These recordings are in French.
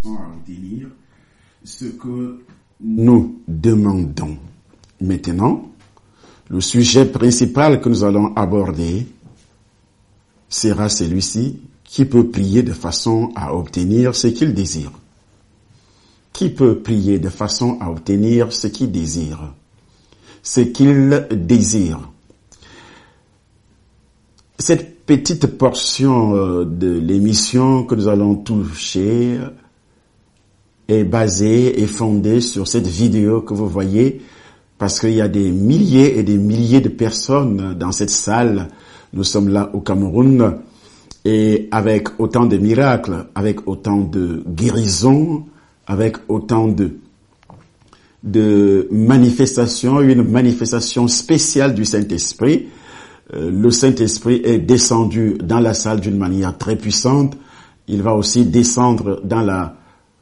à obtenir ce que nous demandons. Maintenant, le sujet principal que nous allons aborder sera celui-ci: qui peut prier de façon à obtenir ce qu'il désire? Qui peut prier de façon à obtenir ce qu'il désire? Ce qu'il désire. Cette petite portion de l'émission que nous allons toucher est basée et fondée sur cette vidéo que vous voyez, parce qu'il y a des milliers et des milliers de personnes dans cette salle. Nous sommes là au Cameroun, et avec autant de miracles, avec autant de guérisons, avec autant de manifestations, une manifestation spéciale du Saint-Esprit. Le Saint-Esprit est descendu dans la salle d'une manière très puissante. Il va aussi descendre dans la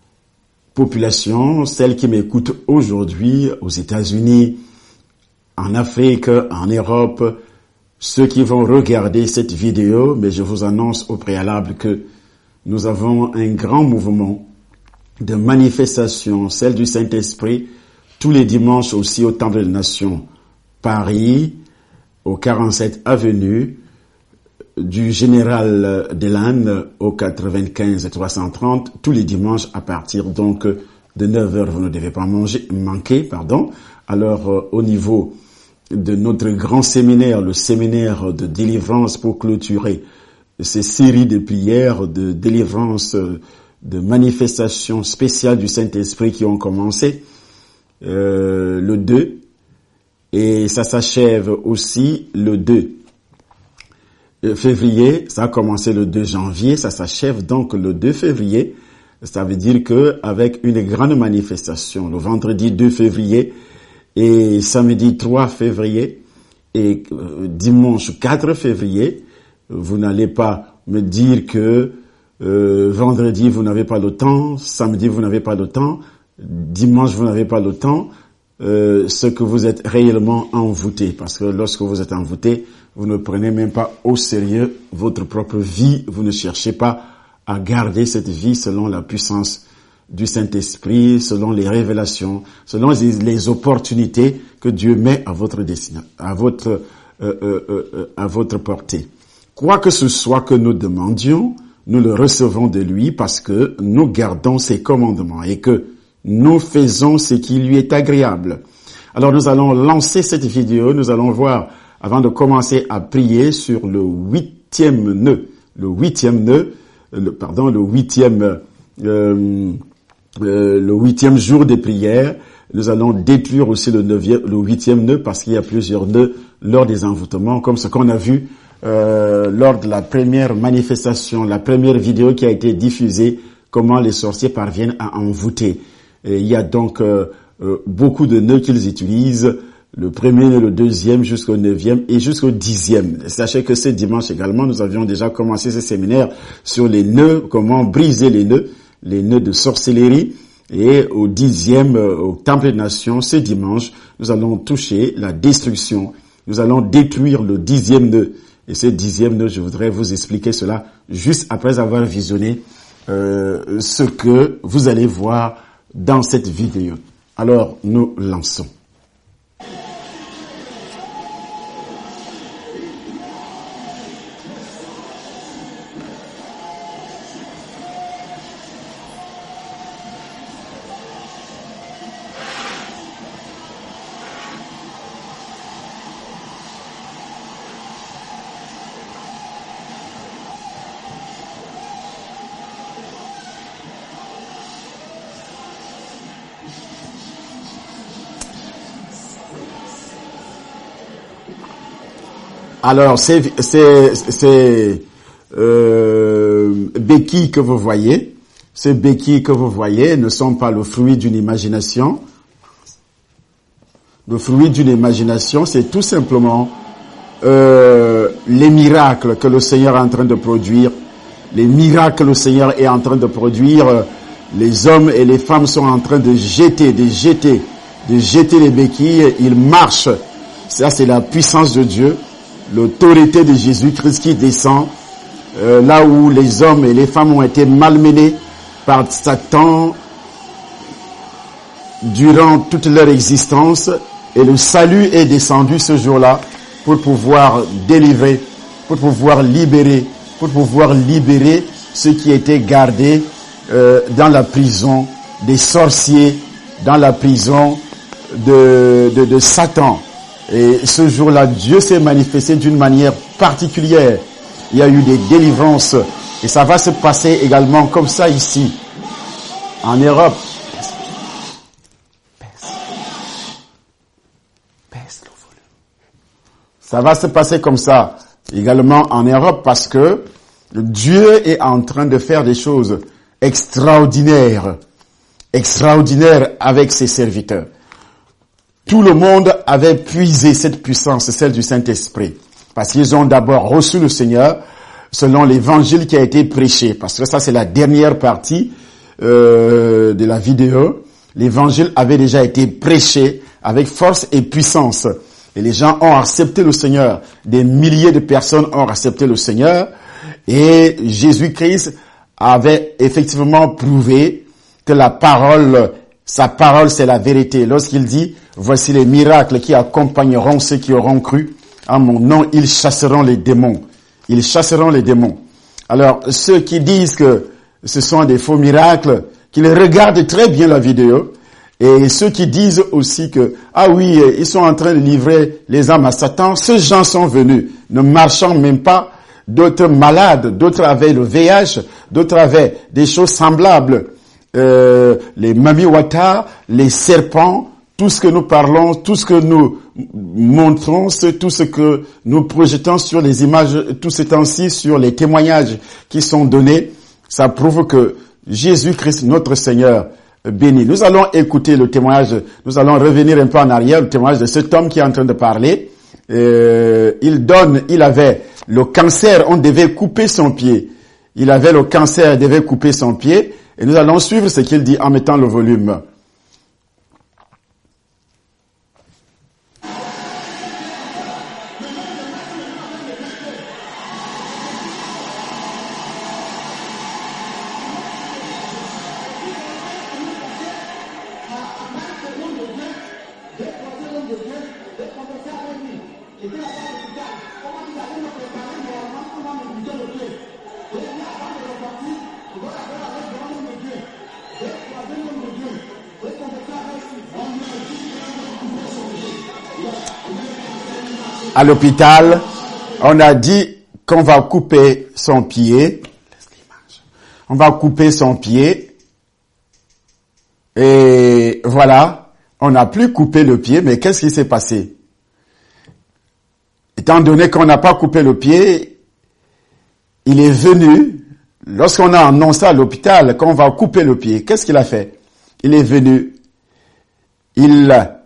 population, celle qui m'écoute aujourd'hui aux États-Unis, en Afrique, en Europe, ceux qui vont regarder cette vidéo. Mais je vous annonce au préalable que nous avons un grand mouvement de manifestation, celle du Saint-Esprit, tous les dimanches aussi au Temple des Nations, Paris, au 47 avenue du Général Delane au 95 330, tous les dimanches à partir donc de 9h, vous ne devez pas manquer. Alors au niveau de notre grand séminaire, le séminaire de délivrance, pour clôturer ces séries de prières de délivrance, de manifestations spéciales du Saint-Esprit qui ont commencé le 2, et ça s'achève aussi le 2 février. Ça a commencé le 2 janvier, ça s'achève donc le 2 février. Ça veut dire que avec une grande manifestation, le vendredi 2 février et samedi 3 février et dimanche 4 février, vous n'allez pas me dire que vendredi vous n'avez pas le temps, samedi vous n'avez pas le temps, dimanche vous n'avez pas le temps. Ce que vous êtes réellement envoûté, parce que lorsque vous êtes envoûté, vous ne prenez même pas au sérieux votre propre vie, vous ne cherchez pas à garder cette vie selon la puissance du Saint-Esprit, selon les révélations, selon les opportunités que Dieu met à votre destination, à votre portée. Quoi que ce soit que nous demandions, nous le recevons de lui parce que nous gardons ses commandements et que nous faisons ce qui lui est agréable. Alors nous allons lancer cette vidéo, nous allons voir, avant de commencer à prier, sur le huitième jour des prières. Nous allons détruire aussi le huitième nœud, parce qu'il y a plusieurs nœuds lors des envoûtements, comme ce qu'on a vu lors de la première manifestation, la première vidéo qui a été diffusée, comment les sorciers parviennent à envoûter. Et il y a donc beaucoup de nœuds qu'ils utilisent, le premier nœud, le deuxième, jusqu'au 9e et jusqu'au 10e. Sachez que ce dimanche également, nous avions déjà commencé ce séminaire sur les nœuds, comment briser les nœuds de sorcellerie. Et au 10e, au Temple des Nations, ce dimanche, nous allons toucher la destruction. Nous allons détruire le 10e nœud. Et ce 10e nœud, je voudrais vous expliquer cela juste après avoir visionné ce que vous allez voir dans cette vidéo. Alors, nous lançons. Alors, ces béquilles que vous voyez, ne sont pas le fruit d'une imagination. Le fruit d'une imagination, c'est tout simplement les miracles que le Seigneur est en train de produire. Les miracles que le Seigneur est en train de produire, les hommes et les femmes sont en train de jeter les béquilles. Ils marchent. Ça, c'est la puissance de Dieu. L'autorité de Jésus-Christ qui descend là où les hommes et les femmes ont été malmenés, par Satan durant toute leur existence, et le salut est descendu ce jour-là pour pouvoir délivrer, pour pouvoir libérer ceux qui étaient gardés dans la prison des sorciers, dans la prison de Satan. Et ce jour-là, Dieu s'est manifesté d'une manière particulière. Il y a eu des délivrances, et ça va se passer également comme ça ici, en Europe. Ça va se passer comme ça également en Europe, parce que Dieu est en train de faire des choses extraordinaires avec ses serviteurs. Tout le monde avait puisé cette puissance, celle du Saint-Esprit, parce qu'ils ont d'abord reçu le Seigneur selon l'évangile qui a été prêché, parce que ça c'est la dernière partie de la vidéo. L'évangile avait déjà été prêché avec force et puissance, et les gens ont accepté le Seigneur. Des milliers de personnes ont accepté le Seigneur, et Jésus-Christ avait effectivement prouvé que sa parole c'est la vérité. Lorsqu'il dit, voici les miracles qui accompagneront ceux qui auront cru en mon nom, ils chasseront les démons. Ils chasseront les démons. Alors, ceux qui disent que ce sont des faux miracles, qu'ils regardent très bien la vidéo, et ceux qui disent aussi que, ah oui, ils sont en train de livrer les âmes à Satan, ces gens sont venus, ne marchant même pas, d'autres malades, d'autres avaient le VIH, d'autres avaient des choses semblables, les mamiwata, les serpents, tout ce que nous parlons, tout ce que nous montrons, tout ce que nous projetons sur les images, tout ce temps-ci, sur les témoignages qui sont donnés, ça prouve que Jésus-Christ, notre Seigneur, béni. Nous allons écouter le témoignage, nous allons revenir un peu en arrière, le témoignage de cet homme qui est en train de parler. Il avait le cancer, on devait couper son pied. Il avait le cancer, il devait couper son pied. Et nous allons suivre ce qu'il dit en mettant le volume. À l'hôpital, on a dit qu'on va couper son pied. On va couper son pied. Et voilà, on n'a plus coupé le pied, mais qu'est-ce qui s'est passé? Étant donné qu'on n'a pas coupé le pied, il est venu, lorsqu'on a annoncé à l'hôpital qu'on va couper le pied, qu'est-ce qu'il a fait? Il est venu, il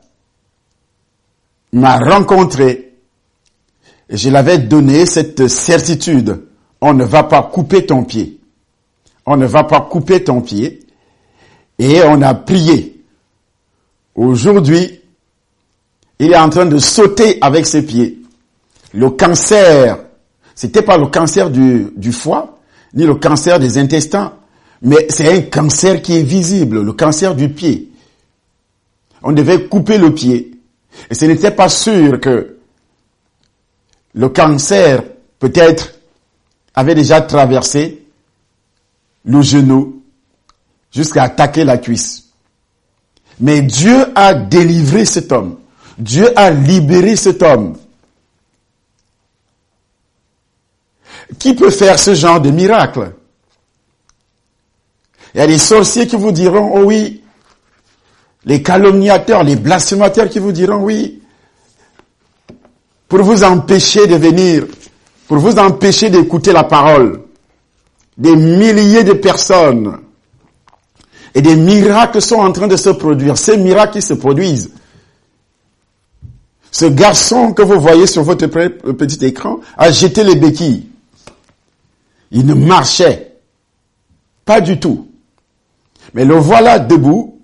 m'a rencontré, et je l'avais donné cette certitude. On ne va pas couper ton pied. On ne va pas couper ton pied. Et on a prié. Aujourd'hui, il est en train de sauter avec ses pieds. Le cancer, c'était pas le cancer du foie, ni le cancer des intestins, mais c'est un cancer qui est visible, le cancer du pied. On devait couper le pied. Et ce n'était pas sûr que le cancer, peut-être, avait déjà traversé le genou jusqu'à attaquer la cuisse. Mais Dieu a délivré cet homme. Dieu a libéré cet homme. Qui peut faire ce genre de miracle? Il y a des sorciers qui vous diront, oh oui. Les calomniateurs, les blasphémateurs qui vous diront, oui. Pour vous empêcher de venir, pour vous empêcher d'écouter la parole. Des milliers de personnes. Et des miracles sont en train de se produire. Ces miracles qui se produisent. Ce garçon que vous voyez sur votre petit écran a jeté les béquilles. Il ne marchait pas du tout. Mais le voilà debout.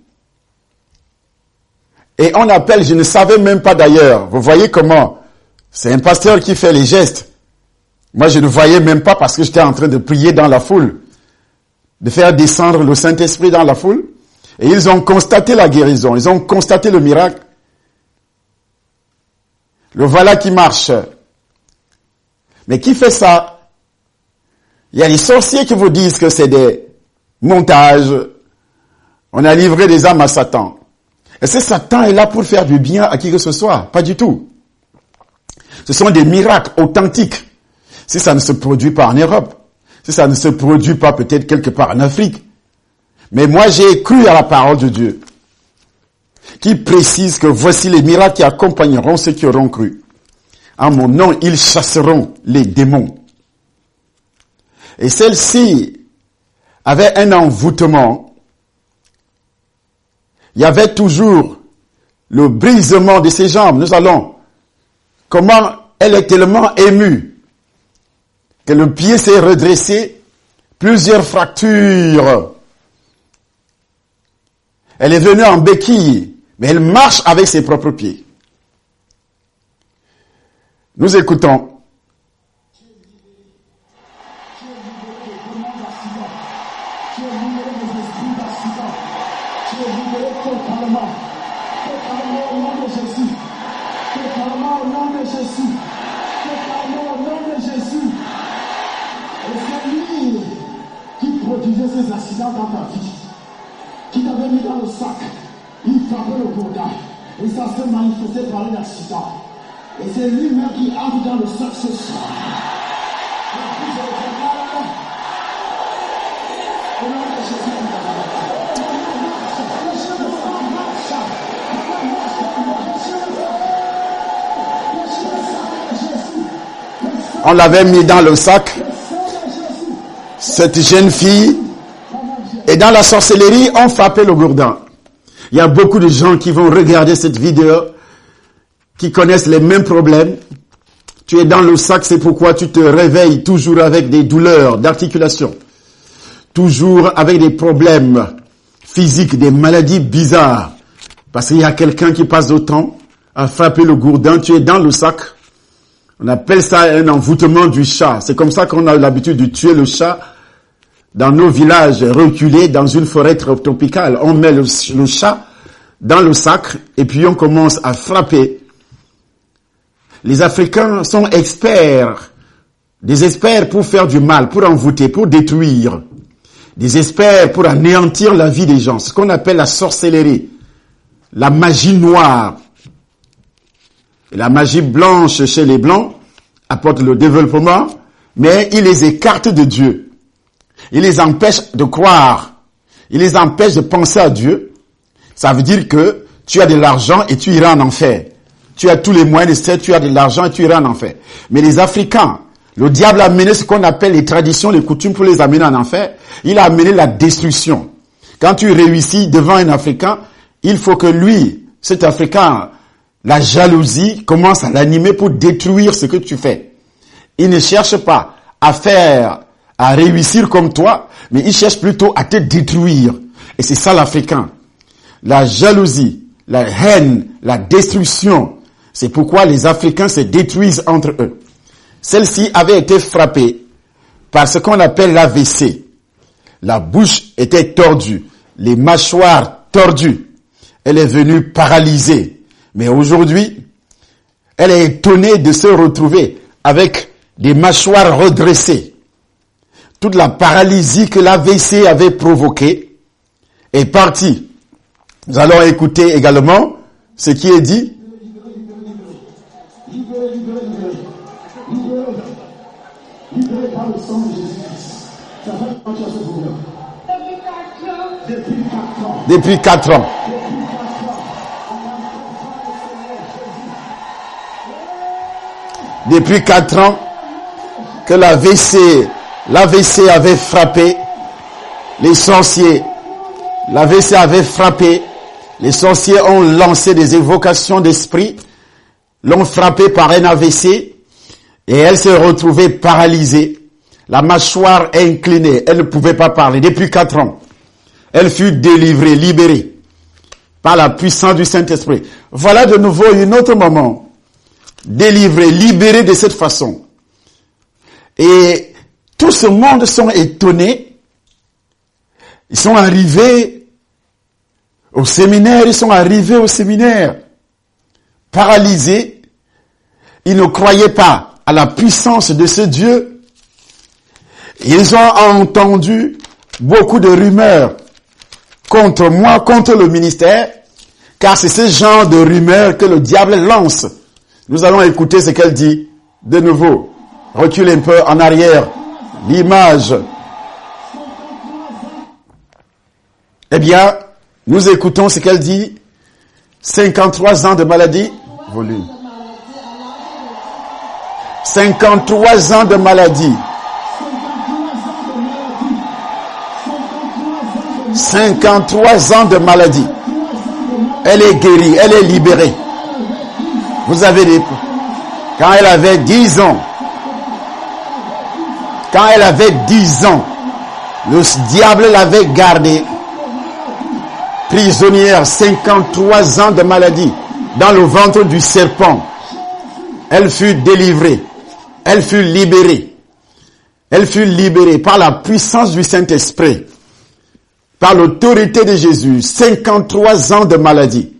Et on appelle, je ne savais même pas d'ailleurs. Vous voyez comment? C'est un pasteur qui fait les gestes. Moi, je ne voyais même pas parce que j'étais en train de prier dans la foule. de faire descendre le Saint-Esprit dans la foule. Et ils ont constaté la guérison, ils ont constaté le miracle. Le voilà qui marche. Mais qui fait ça? Il y a les sorciers qui vous disent que c'est des montages. On a livré des âmes à Satan. Est-ce que Satan est là pour faire du bien à qui que ce soit? Pas du tout. Ce sont des miracles authentiques. Si ça ne se produit pas en Europe, si ça ne se produit pas peut-être quelque part en Afrique. Mais moi j'ai cru à la parole de Dieu, qui précise que voici les miracles qui accompagneront ceux qui auront cru. En mon nom, ils chasseront les démons. Et celle-ci avait un envoûtement. Il y avait toujours le brisement de ses jambes. Nous allons, comment elle est tellement émue que le pied s'est redressé, plusieurs fractures. Elle est venue en béquille, mais elle marche avec ses propres pieds. Nous écoutons. Ces accidents dans ta vie, qui t'avait mis dans le sac, il frappait le gourdin, et ça se manifestait par un accident. Et c'est lui-même qui entre dans le sac ce soir. On l'avait mis dans le sac, cette jeune fille. Et dans la sorcellerie, on frappait le gourdin. Il y a beaucoup de gens qui vont regarder cette vidéo, qui connaissent les mêmes problèmes. Tu es dans le sac, c'est pourquoi tu te réveilles toujours avec des douleurs d'articulation. Toujours avec des problèmes physiques, des maladies bizarres. Parce qu'il y a quelqu'un qui passe le temps à frapper le gourdin, tu es dans le sac. On appelle ça un envoûtement du chat. C'est comme ça qu'on a l'habitude de tuer le chat. Dans nos villages reculés, dans une forêt tropicale, on met le chat dans le sac et puis on commence à frapper. Les Africains sont experts, des experts pour faire du mal, pour envoûter, pour détruire, des experts pour anéantir la vie des gens, ce qu'on appelle la sorcellerie, la magie noire. Et la magie blanche chez les Blancs apporte le développement, mais il les écarte de Dieu. Il les empêche de croire. Il les empêche de penser à Dieu. Ça veut dire que tu as de l'argent et tu iras en enfer. Tu as tous les moyens de faire, tu as de l'argent et tu iras en enfer. Mais les Africains, le diable a amené ce qu'on appelle les traditions, les coutumes pour les amener en enfer. Il a amené la destruction. Quand tu réussis devant un Africain, il faut que lui, cet Africain, la jalousie commence à l'animer pour détruire ce que tu fais. Il ne cherche pas à réussir comme toi, mais il cherche plutôt à te détruire. Et c'est ça l'Africain. La jalousie, la haine, la destruction. C'est pourquoi les Africains se détruisent entre eux. Celle-ci avait été frappée par ce qu'on appelle l'AVC. La bouche était tordue, les mâchoires tordues. Elle est venue paralysée. Mais aujourd'hui, elle est étonnée de se retrouver avec des mâchoires redressées. Toute la paralysie que l'AVC avait provoquée est partie. Nous allons écouter également ce qui est dit. Libéré par le sang de Jésus-Christ. Ça fait quand tu as ce problème. Depuis 4 ans. Depuis 4 ans que l'AVC avait frappé les sorciers. L'AVC avait frappé. Les sorciers ont lancé des évocations d'esprit, l'ont frappé par un AVC et elle s'est retrouvée paralysée. La mâchoire inclinée, elle ne pouvait pas parler. Depuis 4 ans, elle fut délivrée, libérée par la puissance du Saint-Esprit. Voilà de nouveau un autre moment. Délivrée, libérée de cette façon. Et tout ce monde sont étonnés Ils sont arrivés au séminaire, paralysés. Ils ne croyaient pas à la puissance de ce Dieu. Ils ont entendu beaucoup de rumeurs contre moi, contre le ministère, car c'est ce genre de rumeurs que le diable lance. Nous allons écouter ce qu'elle dit de nouveau. Recule un peu en arrière l'image. Eh bien, nous écoutons ce qu'elle dit. 53 ans de maladie. Volume. 53 ans de maladie. 53 ans de maladie. Elle est guérie, elle est libérée. Vous avez des... Quand elle avait 10 ans, le diable l'avait gardée prisonnière, 53 ans de maladie, dans le ventre du serpent. Elle fut délivrée, elle fut libérée par la puissance du Saint-Esprit, par l'autorité de Jésus. 53 ans de maladie.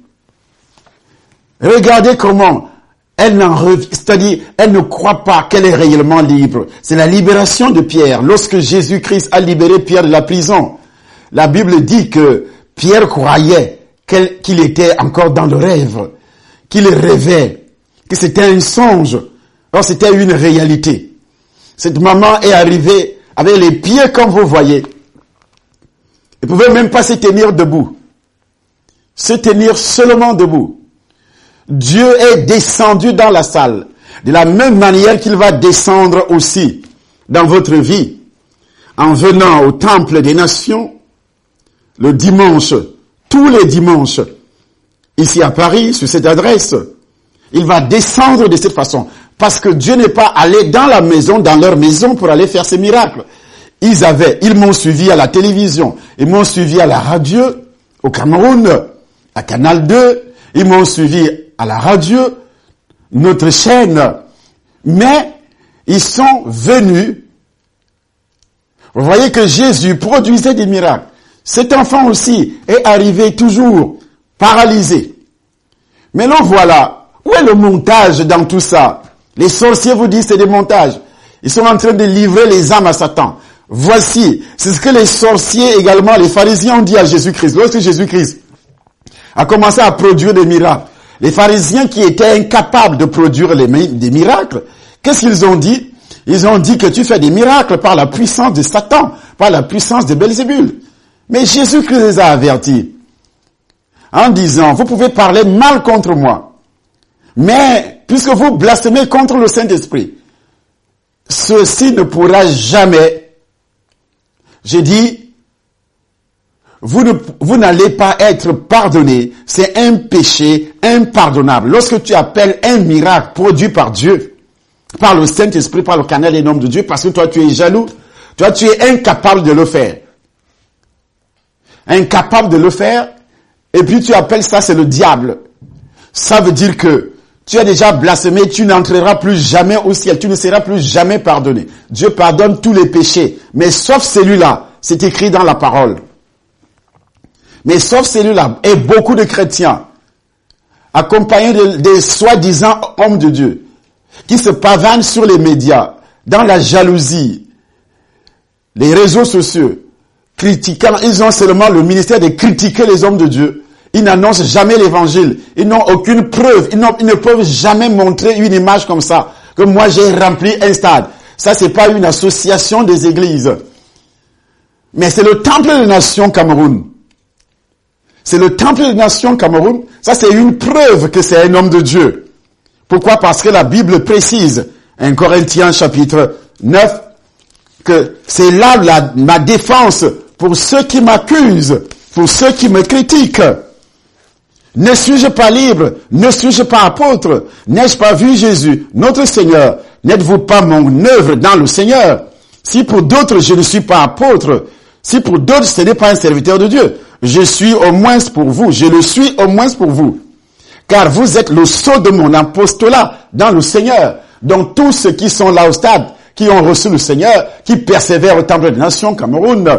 Regardez comment elle elle ne croit pas qu'elle est réellement libre. C'est la libération de Pierre. Lorsque Jésus-Christ a libéré Pierre de la prison, la Bible dit que Pierre croyait qu'il était encore dans le rêve, qu'il rêvait, que c'était un songe. Or, c'était une réalité. Cette maman est arrivée avec les pieds comme vous voyez. Elle ne pouvait même pas se tenir debout. Se tenir seulement debout. Dieu est descendu dans la salle. De la même manière qu'il va descendre aussi dans votre vie. En venant au temple des nations, le dimanche, tous les dimanches, ici à Paris, sur cette adresse, il va descendre de cette façon. Parce que Dieu n'est pas allé dans leur maison pour aller faire ces miracles. Ils m'ont suivi à la télévision, ils m'ont suivi à la radio, au Cameroun, à Canal 2, ils m'ont suivi à la radio, notre chaîne, mais ils sont venus. Vous voyez que Jésus produisait des miracles. Cet enfant aussi est arrivé toujours paralysé. Mais là, voilà, où est le montage dans tout ça? Les sorciers vous disent c'est des montages. Ils sont en train de livrer les âmes à Satan. Voici, c'est ce que les sorciers également, les pharisiens ont dit à Jésus-Christ. Lorsque Jésus-Christ a commencé à produire des miracles, les pharisiens qui étaient incapables de produire des miracles, qu'est-ce qu'ils ont dit? Ils ont dit que tu fais des miracles par la puissance de Satan, par la puissance de Belzébul. Mais Jésus-Christ les a avertis en disant, vous pouvez parler mal contre moi, mais puisque vous blasphémez contre le Saint-Esprit, ceci ne pourra jamais, j'ai dit, vous n'allez pas être pardonné. C'est un péché impardonnable. Lorsque tu appelles un miracle produit par Dieu, par le Saint-Esprit, par le canal des noms de Dieu, parce que toi tu es jaloux, toi tu es incapable de le faire. Incapable de le faire, et puis tu appelles ça, c'est le diable. Ça veut dire que tu as déjà blasphémé, tu n'entreras plus jamais au ciel, tu ne seras plus jamais pardonné. Dieu pardonne tous les péchés, mais sauf celui-là, c'est écrit dans la parole. Mais sauf celui-là, et beaucoup de chrétiens, accompagnés des soi-disant hommes de Dieu, qui se pavanent sur les médias, dans la jalousie, les réseaux sociaux, critiquant, ils ont seulement le ministère de critiquer les hommes de Dieu. Ils n'annoncent jamais l'évangile. Ils n'ont aucune preuve. Ils ne peuvent jamais montrer une image comme ça. Que moi j'ai rempli un stade. Ça c'est pas une association des églises. Mais c'est le temple des nations Cameroun. C'est le temple des nations Cameroun. Ça c'est une preuve que c'est un homme de Dieu. Pourquoi? Parce que la Bible précise, 1 Corinthiens chapitre 9, que c'est là ma défense pour ceux qui m'accusent, pour ceux qui me critiquent. Ne suis-je pas libre? Ne suis-je pas apôtre? N'ai-je pas vu Jésus, notre Seigneur? N'êtes-vous pas mon œuvre dans le Seigneur? Si pour d'autres je ne suis pas apôtre, si pour d'autres ce n'est pas un serviteur de Dieu, je suis au moins pour vous, je le suis au moins pour vous. Car vous êtes le sceau de mon apostolat dans le Seigneur. Donc tous ceux qui sont là au stade, qui ont reçu le Seigneur, qui persévèrent au temple des nations Cameroun,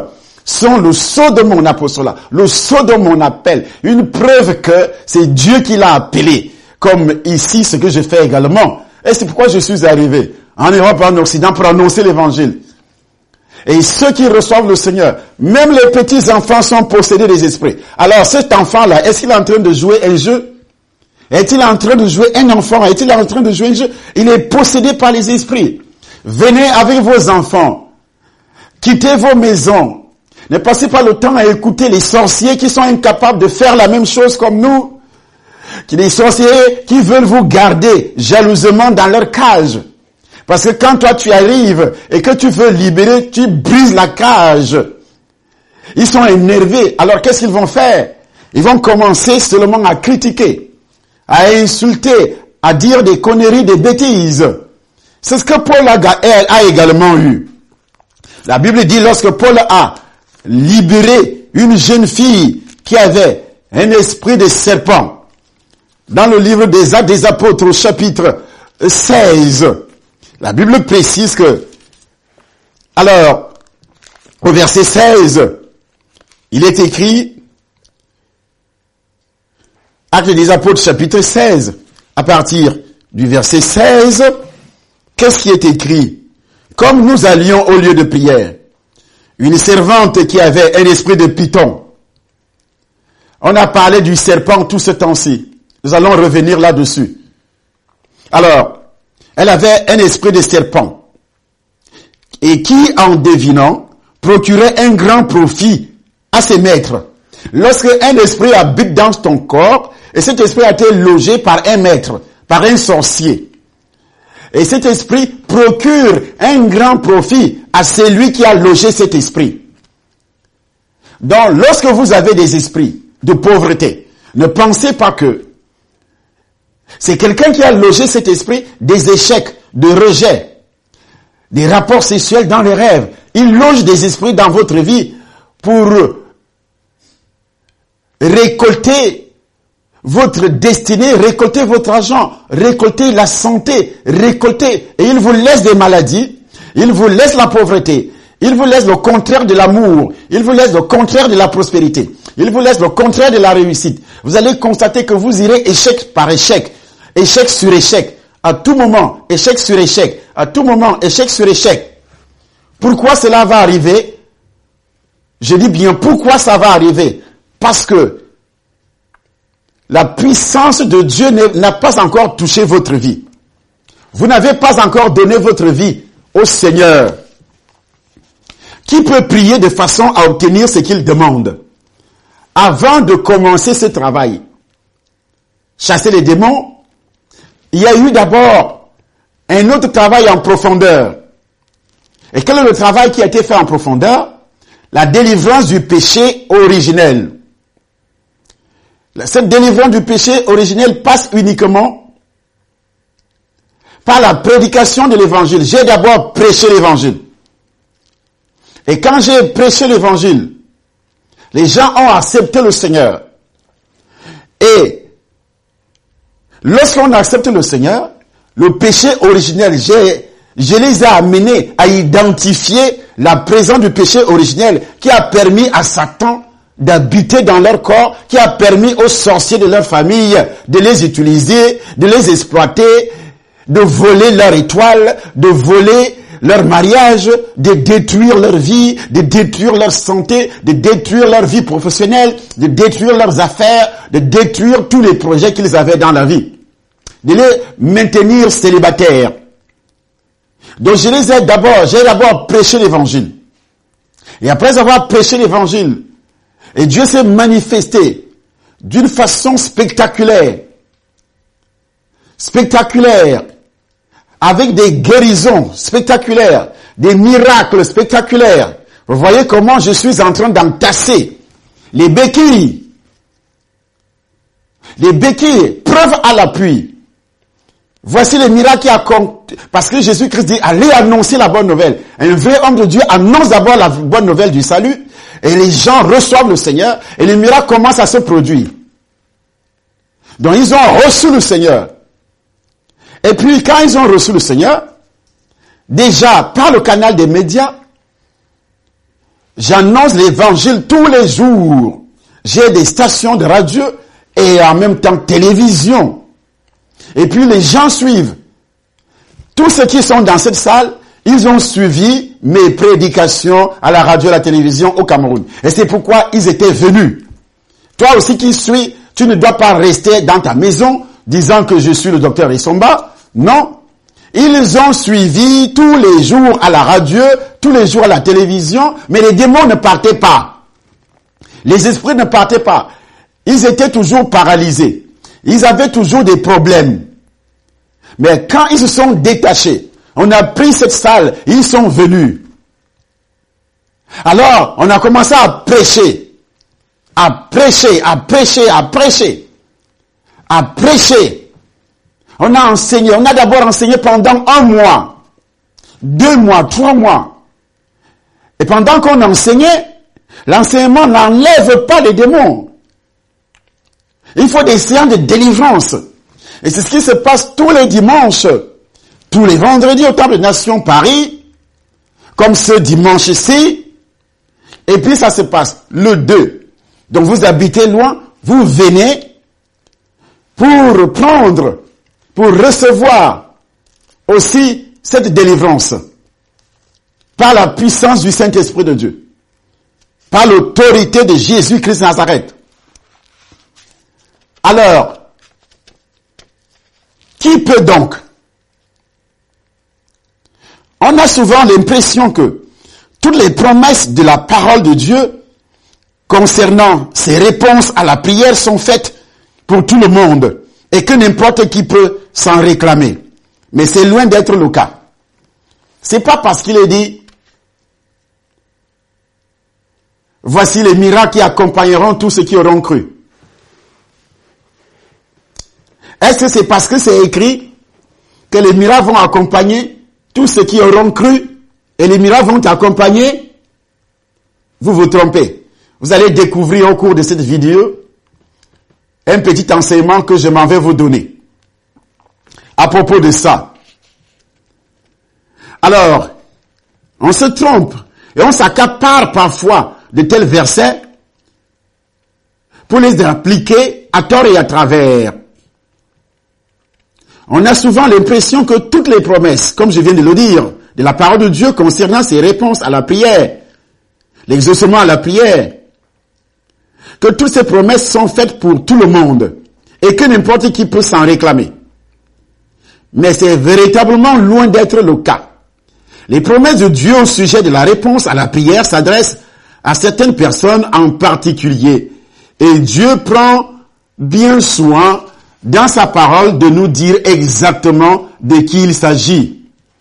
sont le sceau de mon apostolat, le sceau de mon appel, une preuve que c'est Dieu qui l'a appelé, comme ici ce que je fais également. Et c'est pourquoi je suis arrivé en Europe et en Occident pour annoncer l'évangile. Et ceux qui reçoivent le Seigneur, même les petits enfants sont possédés des esprits. Alors cet enfant-là, est-ce qu'il est en train de jouer un jeu? Est-il en train de jouer un enfant? Est-il en train de jouer un jeu? Il est possédé par les esprits. Venez avec vos enfants. Quittez vos maisons. Ne passez pas le temps à écouter les sorciers qui sont incapables de faire la même chose comme nous. Les sorciers qui veulent vous garder jalousement dans leur cage. Parce que quand toi tu arrives et que tu veux libérer, tu brises la cage. Ils sont énervés. Alors qu'est-ce qu'ils vont faire? Ils vont commencer seulement à critiquer, à insulter, à dire des conneries, des bêtises. C'est ce que Paul a également eu. La Bible dit lorsque Paul a libéré une jeune fille qui avait un esprit de serpent, dans le livre des Actes des Apôtres au chapitre 16, la Bible précise que, alors, au verset 16, il est écrit, Actes des Apôtres chapitre 16, à partir du verset 16, qu'est-ce qui est écrit? Comme nous allions au lieu de prière, une servante qui avait un esprit de python. On a parlé du serpent tout ce temps-ci. Nous allons revenir là-dessus. Alors, elle avait un esprit de serpent. Et qui, en devinant, procurait un grand profit à ses maîtres. Lorsque un esprit habite dans ton corps, et cet esprit a été logé par un maître, par un sorcier. Et cet esprit procure un grand profit à celui qui a logé cet esprit. Donc, lorsque vous avez des esprits de pauvreté, ne pensez pas que c'est quelqu'un qui a logé cet esprit des échecs, de rejet, des rapports sexuels dans les rêves. Il loge des esprits dans votre vie pour récolter votre destinée, récolter votre argent, récolter la santé, récolter. Et il vous laisse des maladies, il vous laisse la pauvreté, il vous laisse le contraire de l'amour, il vous laisse le contraire de la prospérité, il vous laisse le contraire de la réussite. Vous allez constater que vous irez échec par échec, échec sur échec, à tout moment, échec sur échec, à tout moment, échec sur échec. Pourquoi cela va arriver? Je dis bien pourquoi ça va arriver. Parce que la puissance de Dieu n'a pas encore touché votre vie. Vous n'avez pas encore donné votre vie au Seigneur. Qui peut prier de façon à obtenir ce qu'il demande? Avant de commencer ce travail, chasser les démons, il y a eu d'abord un autre travail en profondeur. Et quel est le travail qui a été fait en profondeur? La délivrance du péché originel. Cette délivrance du péché originel passe uniquement par la prédication de l'évangile. J'ai d'abord prêché l'évangile. Et quand j'ai prêché l'évangile, les gens ont accepté le Seigneur. Et lorsqu'on accepte le Seigneur, le péché originel, je les ai amenés à identifier la présence du péché originel qui a permis à Satan d'habiter dans leur corps, qui a permis aux sorciers de leur famille de les utiliser, de les exploiter, de voler leur étoile, de voler leur mariage, de détruire leur vie, de détruire leur santé, de détruire leur vie professionnelle, de détruire leurs affaires, de détruire tous les projets qu'ils avaient dans la vie, de les maintenir célibataires. Donc j'ai d'abord prêché l'évangile. Et après avoir prêché l'évangile, et Dieu s'est manifesté d'une façon spectaculaire, avec des guérisons spectaculaires, des miracles spectaculaires. Vous voyez comment je suis en train d'entasser les béquilles, preuve à l'appui. Voici les miracles qui accompagnent, parce que Jésus-Christ dit, allez annoncer la bonne nouvelle. Un vrai homme de Dieu annonce d'abord la bonne nouvelle du salut, et les gens reçoivent le Seigneur, et les miracles commencent à se produire. Donc ils ont reçu le Seigneur. Et puis quand ils ont reçu le Seigneur, déjà par le canal des médias, J'annonce l'évangile tous les jours. J'ai des stations de radio et en même temps télévision. Et puis les gens suivent. Tous ceux qui sont dans cette salle, ils ont suivi mes prédications à la radio et à la télévision au Cameroun. Et c'est pourquoi ils étaient venus. Toi aussi qui suis, tu ne dois pas rester dans ta maison disant que je suis le docteur Isomba. Non. Ils ont suivi tous les jours à la radio, tous les jours à la télévision, mais les démons ne partaient pas. Les esprits ne partaient pas. Ils étaient toujours paralysés. Ils avaient toujours des problèmes. Mais quand ils se sont détachés, on a pris cette salle, ils sont venus. Alors, on a commencé à prêcher. À prêcher, à prêcher, à prêcher. À prêcher. On a enseigné, on a d'abord enseigné pendant 1 mois, 2 mois, 3 mois. Et pendant qu'on enseignait, l'enseignement n'enlève pas les démons. Il faut des séances de délivrance. Et c'est ce qui se passe tous les dimanches, tous les vendredis au Temple des Nations Paris, comme ce dimanche-ci. Et puis ça se passe le 2. Donc vous habitez loin, vous venez pour prendre, pour recevoir aussi cette délivrance par la puissance du Saint-Esprit de Dieu, par l'autorité de Jésus-Christ de Nazareth. Alors, qui peut donc? On a souvent l'impression que toutes les promesses de la parole de Dieu concernant ses réponses à la prière sont faites pour tout le monde et que n'importe qui peut s'en réclamer. Mais c'est loin d'être le cas. C'est pas parce qu'il est dit voici les miracles qui accompagneront tous ceux qui auront cru. Est-ce que c'est parce que c'est écrit que les miracles vont accompagner tous ceux qui auront cru et les miracles vont t'accompagner? Vous vous trompez. Vous allez découvrir au cours de cette vidéo un petit enseignement que je m'en vais vous donner à propos de ça. Alors, on se trompe et on s'accapare parfois de tels versets pour les appliquer à tort et à travers. On a souvent l'impression que toutes les promesses, comme je viens de le dire, de la parole de Dieu concernant ses réponses à la prière, l'exaucement à la prière, que toutes ces promesses sont faites pour tout le monde et que n'importe qui peut s'en réclamer. Mais c'est véritablement loin d'être le cas. Les promesses de Dieu au sujet de la réponse à la prière s'adressent à certaines personnes en particulier. Et Dieu prend bien soin dans sa parole de nous dire exactement de qui il s'agit.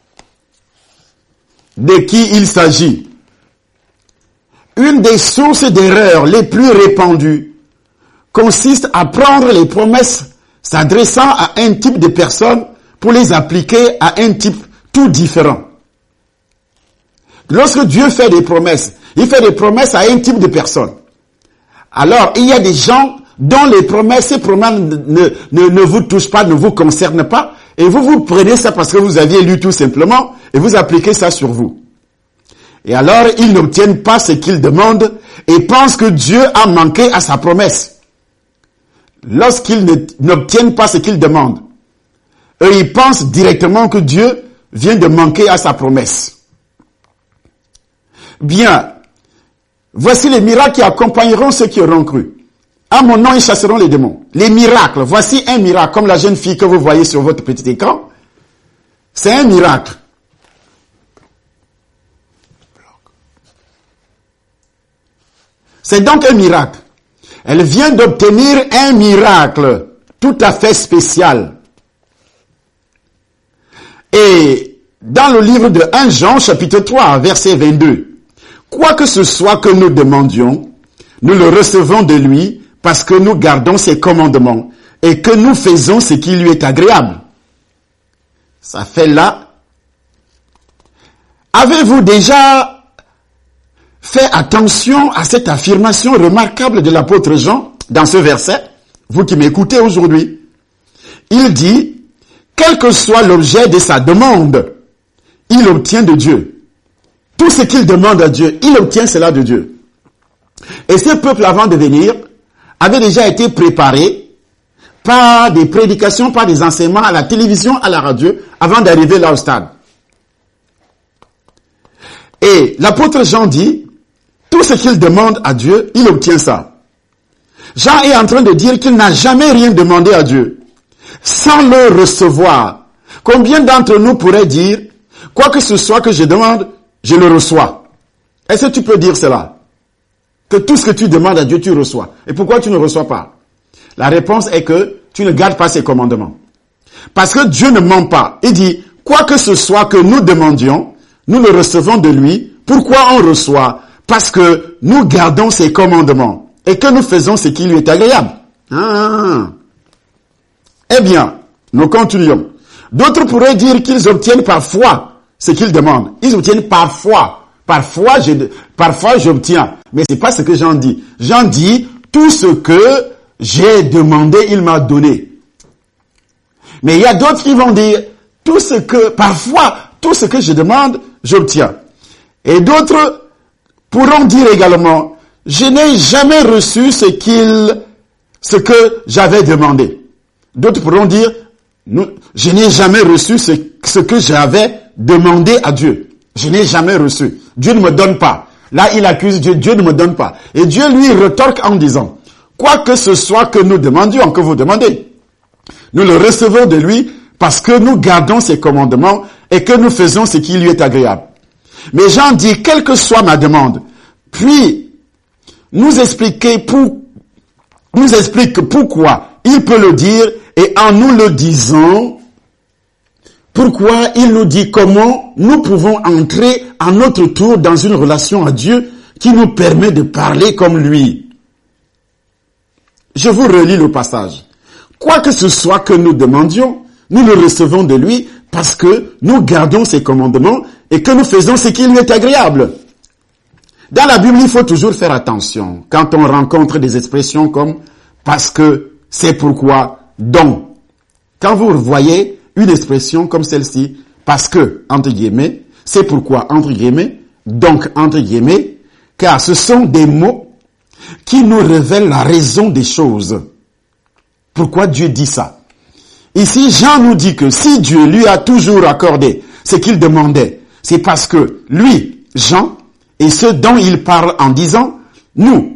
De qui il s'agit. Une des sources d'erreur les plus répandues consiste à prendre les promesses s'adressant à un type de personnes pour les appliquer à un type tout différent. Lorsque Dieu fait des promesses, il fait des promesses à un type de personnes. Alors, il y a des gens dont les promesses, ces promesses ne vous touchent pas, ne vous concernent pas, et vous prenez ça parce que vous aviez lu tout simplement, et vous appliquez ça sur vous. Et alors, ils n'obtiennent pas ce qu'ils demandent, et pensent que Dieu a manqué à sa promesse. Lorsqu'ils n'obtiennent pas ce qu'ils demandent, eux, ils pensent directement que Dieu vient de manquer à sa promesse. Bien, voici les miracles qui accompagneront ceux qui auront cru. À mon nom, ils chasseront les démons. Les miracles, voici un miracle, comme la jeune fille que vous voyez sur votre petit écran. C'est un miracle. C'est donc un miracle. Elle vient d'obtenir un miracle tout à fait spécial. Et dans le livre de 1 Jean, chapitre 3, verset 22, quoi que ce soit que nous demandions, nous le recevons de lui parce que nous gardons ses commandements et que nous faisons ce qui lui est agréable. Ça fait là. Avez-vous déjà fait attention à cette affirmation remarquable de l'apôtre Jean dans ce verset? Vous qui m'écoutez aujourd'hui. Il dit, quel que soit l'objet de sa demande, il obtient de Dieu. tout ce qu'il demande à Dieu, il obtient cela de Dieu. Et ce peuple, avant de venir, avait déjà été préparé par des prédications, par des enseignements à la télévision, à la radio, avant d'arriver là au stade. Et l'apôtre Jean dit, tout ce qu'il demande à Dieu, il obtient ça. Jean est en train de dire qu'il n'a jamais rien demandé à Dieu sans le recevoir. Combien d'entre nous pourraient dire, quoi que ce soit que je demande, je le reçois? Est-ce que tu peux dire cela? Que tout ce que tu demandes à Dieu, tu reçois. Et pourquoi tu ne reçois pas? La réponse est que tu ne gardes pas ses commandements. Parce que Dieu ne ment pas. Il dit, quoi que ce soit que nous demandions, nous le recevons de lui. Pourquoi on reçoit? Parce que nous gardons ses commandements et que nous faisons ce qui lui est agréable. Eh bien, nous continuons. D'autres pourraient dire qu'ils obtiennent parfois ce qu'ils demandent. Ils obtiennent parfois. Parfois, j'obtiens. Mais c'est pas ce que Jean dit. Jean dit, tout ce que j'ai demandé, il m'a donné. Mais il y a d'autres qui vont dire, parfois, tout ce que je demande, j'obtiens. Et d'autres pourront dire également, je n'ai jamais reçu ce que j'avais demandé. D'autres pourront dire, je n'ai jamais reçu ce que j'avais demandé à Dieu. Je n'ai jamais reçu. Dieu ne me donne pas. Là, il accuse Dieu, Dieu ne me donne pas. Et Dieu lui retorque en disant, quoi que ce soit que nous demandions, que vous demandez, nous le recevons de lui parce que nous gardons ses commandements et que nous faisons ce qui lui est agréable. Mais Jean dit, quelle que soit ma demande, puis nous explique pourquoi il peut le dire et en nous le disant, pourquoi il nous dit comment nous pouvons entrer à notre tour dans une relation à Dieu qui nous permet de parler comme lui. Je vous relis le passage. Quoi que ce soit que nous demandions, nous le recevons de lui parce que nous gardons ses commandements et que nous faisons ce qui lui est agréable. Dans la Bible, il faut toujours faire attention quand on rencontre des expressions comme « parce que »,« c'est pourquoi »,« donc ». Quand vous voyez une expression comme celle-ci, « parce que », entre guillemets, « c'est pourquoi », entre guillemets, « donc », entre guillemets, car ce sont des mots qui nous révèlent la raison des choses. Pourquoi Dieu dit ça? Ici, Jean nous dit que si Dieu lui a toujours accordé ce qu'il demandait, c'est parce que lui, Jean, et ceux dont il parle en disant, nous,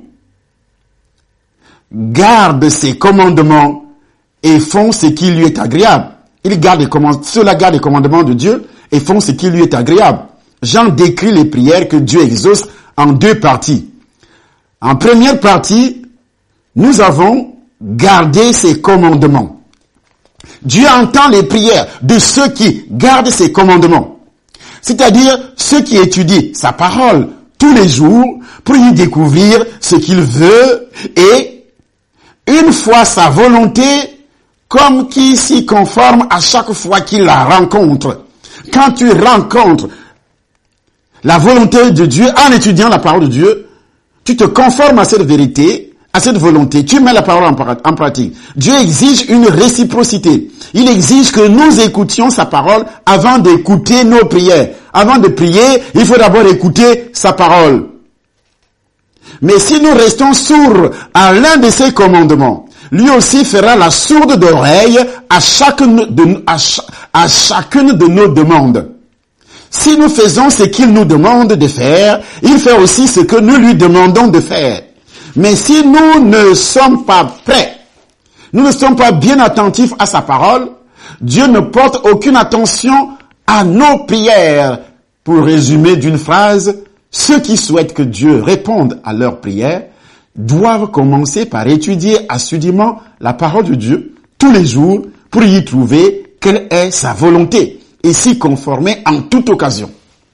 gardent ses commandements et font ce qui lui est agréable. Ceux-là gardent les commandements de Dieu et font ce qui lui est agréable. Jean décrit les prières que Dieu exauce en deux parties. En première partie, nous avons gardé ses commandements. Dieu entend les prières de ceux qui gardent ses commandements. C'est-à-dire ceux qui étudient sa parole tous les jours pour y découvrir ce qu'il veut et, une fois sa volonté, comme qui s'y conforme à chaque fois qu'il la rencontre. Quand tu rencontres la volonté de Dieu en étudiant la parole de Dieu, tu te conformes à cette vérité, à cette volonté, tu mets la parole en pratique. Dieu exige une réciprocité. Il exige que nous écoutions sa parole avant d'écouter nos prières. Avant de prier, il faut d'abord écouter sa parole. Mais si nous restons sourds à l'un de ses commandements, lui aussi fera la sourde d'oreille à chacune de nos demandes. Si nous faisons ce qu'il nous demande de faire, il fait aussi ce que nous lui demandons de faire. Mais si nous ne sommes pas prêts, nous ne sommes pas bien attentifs à sa parole, Dieu ne porte aucune attention à nos prières. Pour résumer d'une phrase, ceux qui souhaitent que Dieu réponde à leurs prières doivent commencer par étudier assidûment la parole de Dieu tous les jours pour y trouver quelle est sa volonté et s'y conformer en toute occasion.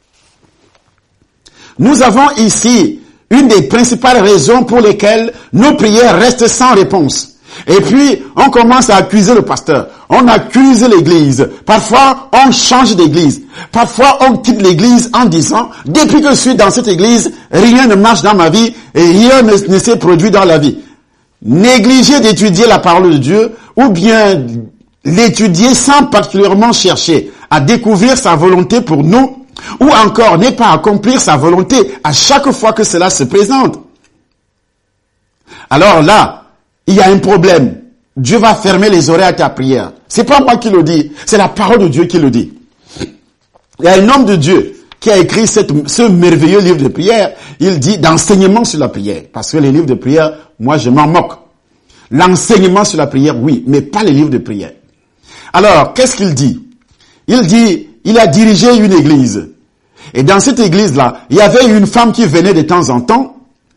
Nous avons ici une des principales raisons pour lesquelles nos prières restent sans réponse. Et puis, on commence à accuser le pasteur. On accuse l'église. Parfois, on change d'église. Parfois, on quitte l'église en disant, depuis que je suis dans cette église, rien ne marche dans ma vie et rien ne s'est produit dans la vie. Négliger d'étudier la parole de Dieu ou bien l'étudier sans particulièrement chercher à découvrir sa volonté pour nous ou encore n'est pas accomplir sa volonté à chaque fois que cela se présente. Alors là, il y a un problème. Dieu va fermer les oreilles à ta prière. C'est pas moi qui le dis, c'est la parole de Dieu qui le dit. Il y a un homme de Dieu qui a écrit ce merveilleux livre de prière. Il dit d'enseignement sur la prière. Parce que les livres de prière, moi je m'en moque. L'enseignement sur la prière, oui, mais pas les livres de prière. Alors, qu'est-ce qu'il dit? Il dit, il a dirigé une église. Et dans cette église-là, il y avait une femme qui venait de temps en temps,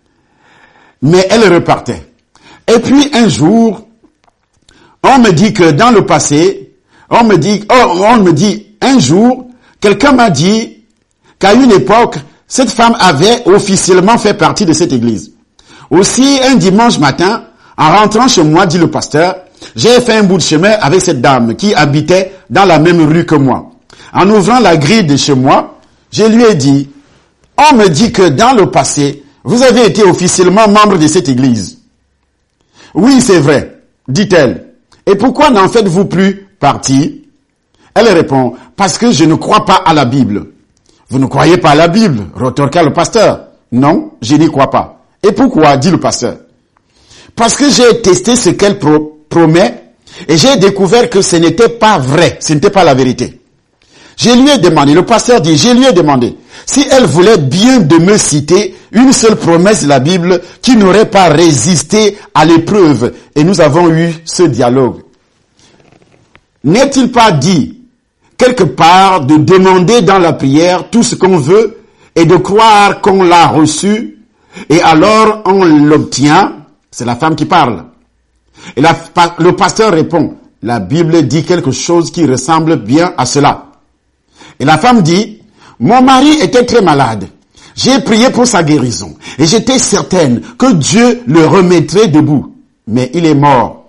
mais elle repartait. Et puis un jour, on me dit que dans le passé, on me dit un jour, quelqu'un m'a dit qu'à une époque, cette femme avait officiellement fait partie de cette église. Aussi, un dimanche matin, en rentrant chez moi, dit le pasteur, j'ai fait un bout de chemin avec cette dame qui habitait dans la même rue que moi. En ouvrant la grille de chez moi, je lui ai dit, on me dit que dans le passé, vous avez été officiellement membre de cette église. Oui, c'est vrai, dit-elle. Et pourquoi n'en faites-vous plus partie? Elle répond, parce que je ne crois pas à la Bible. Vous ne croyez pas à la Bible? Retorqua le pasteur. Non, je n'y crois pas. Et pourquoi? Dit le pasteur. Parce que j'ai testé ce qu'elle promet et j'ai découvert que ce n'était pas vrai, ce n'était pas la vérité. Je lui ai demandé, le pasteur dit, je lui ai demandé si elle voulait bien de me citer une seule promesse de la Bible qui n'aurait pas résisté à l'épreuve. Et nous avons eu ce dialogue. N'est-il pas dit quelque part de demander dans la prière tout ce qu'on veut et de croire qu'on l'a reçu et alors on l'obtient? C'est la femme qui parle. Et le pasteur répond, la Bible dit quelque chose qui ressemble bien à cela. Et la femme dit, mon mari était très malade. J'ai prié pour sa guérison. Et j'étais certaine que Dieu le remettrait debout. Mais il est mort.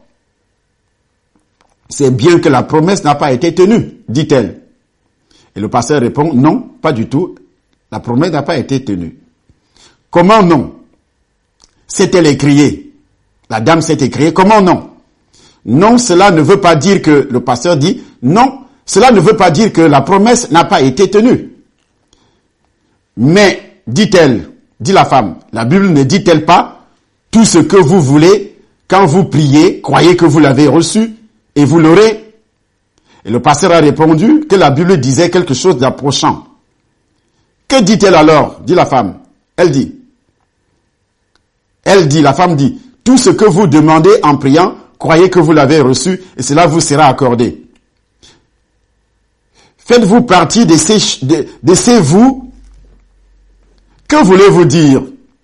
C'est bien que la promesse n'a pas été tenue, dit-elle. Et le pasteur répond, non, pas du tout. La promesse n'a pas été tenue. Comment non? S'est-elle écriée? La dame s'est écriée, comment non? Non, cela ne veut pas dire que, le pasteur dit, non, cela ne veut pas dire que la promesse n'a pas été tenue. Mais, dit-elle, dit la femme, la Bible ne dit-elle pas, tout ce que vous voulez, quand vous priez, croyez que vous l'avez reçu, et vous l'aurez. Et le pasteur a répondu que la Bible disait quelque chose d'approchant. Que dit-elle alors? Dit la femme. Elle dit, la femme dit, tout ce que vous demandez en priant, croyez que vous l'avez reçu et cela vous sera accordé. Faites-vous partie de ces vous? Que voulez-vous dire?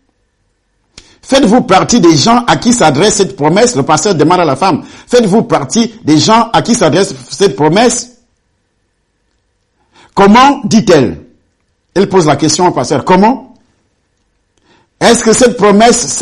Faites-vous partie des gens à qui s'adresse cette promesse? Le pasteur demande à la femme. Faites-vous partie des gens à qui s'adresse cette promesse? Comment? Dit-elle. Elle pose la question au pasteur. Comment? Est-ce que cette promesse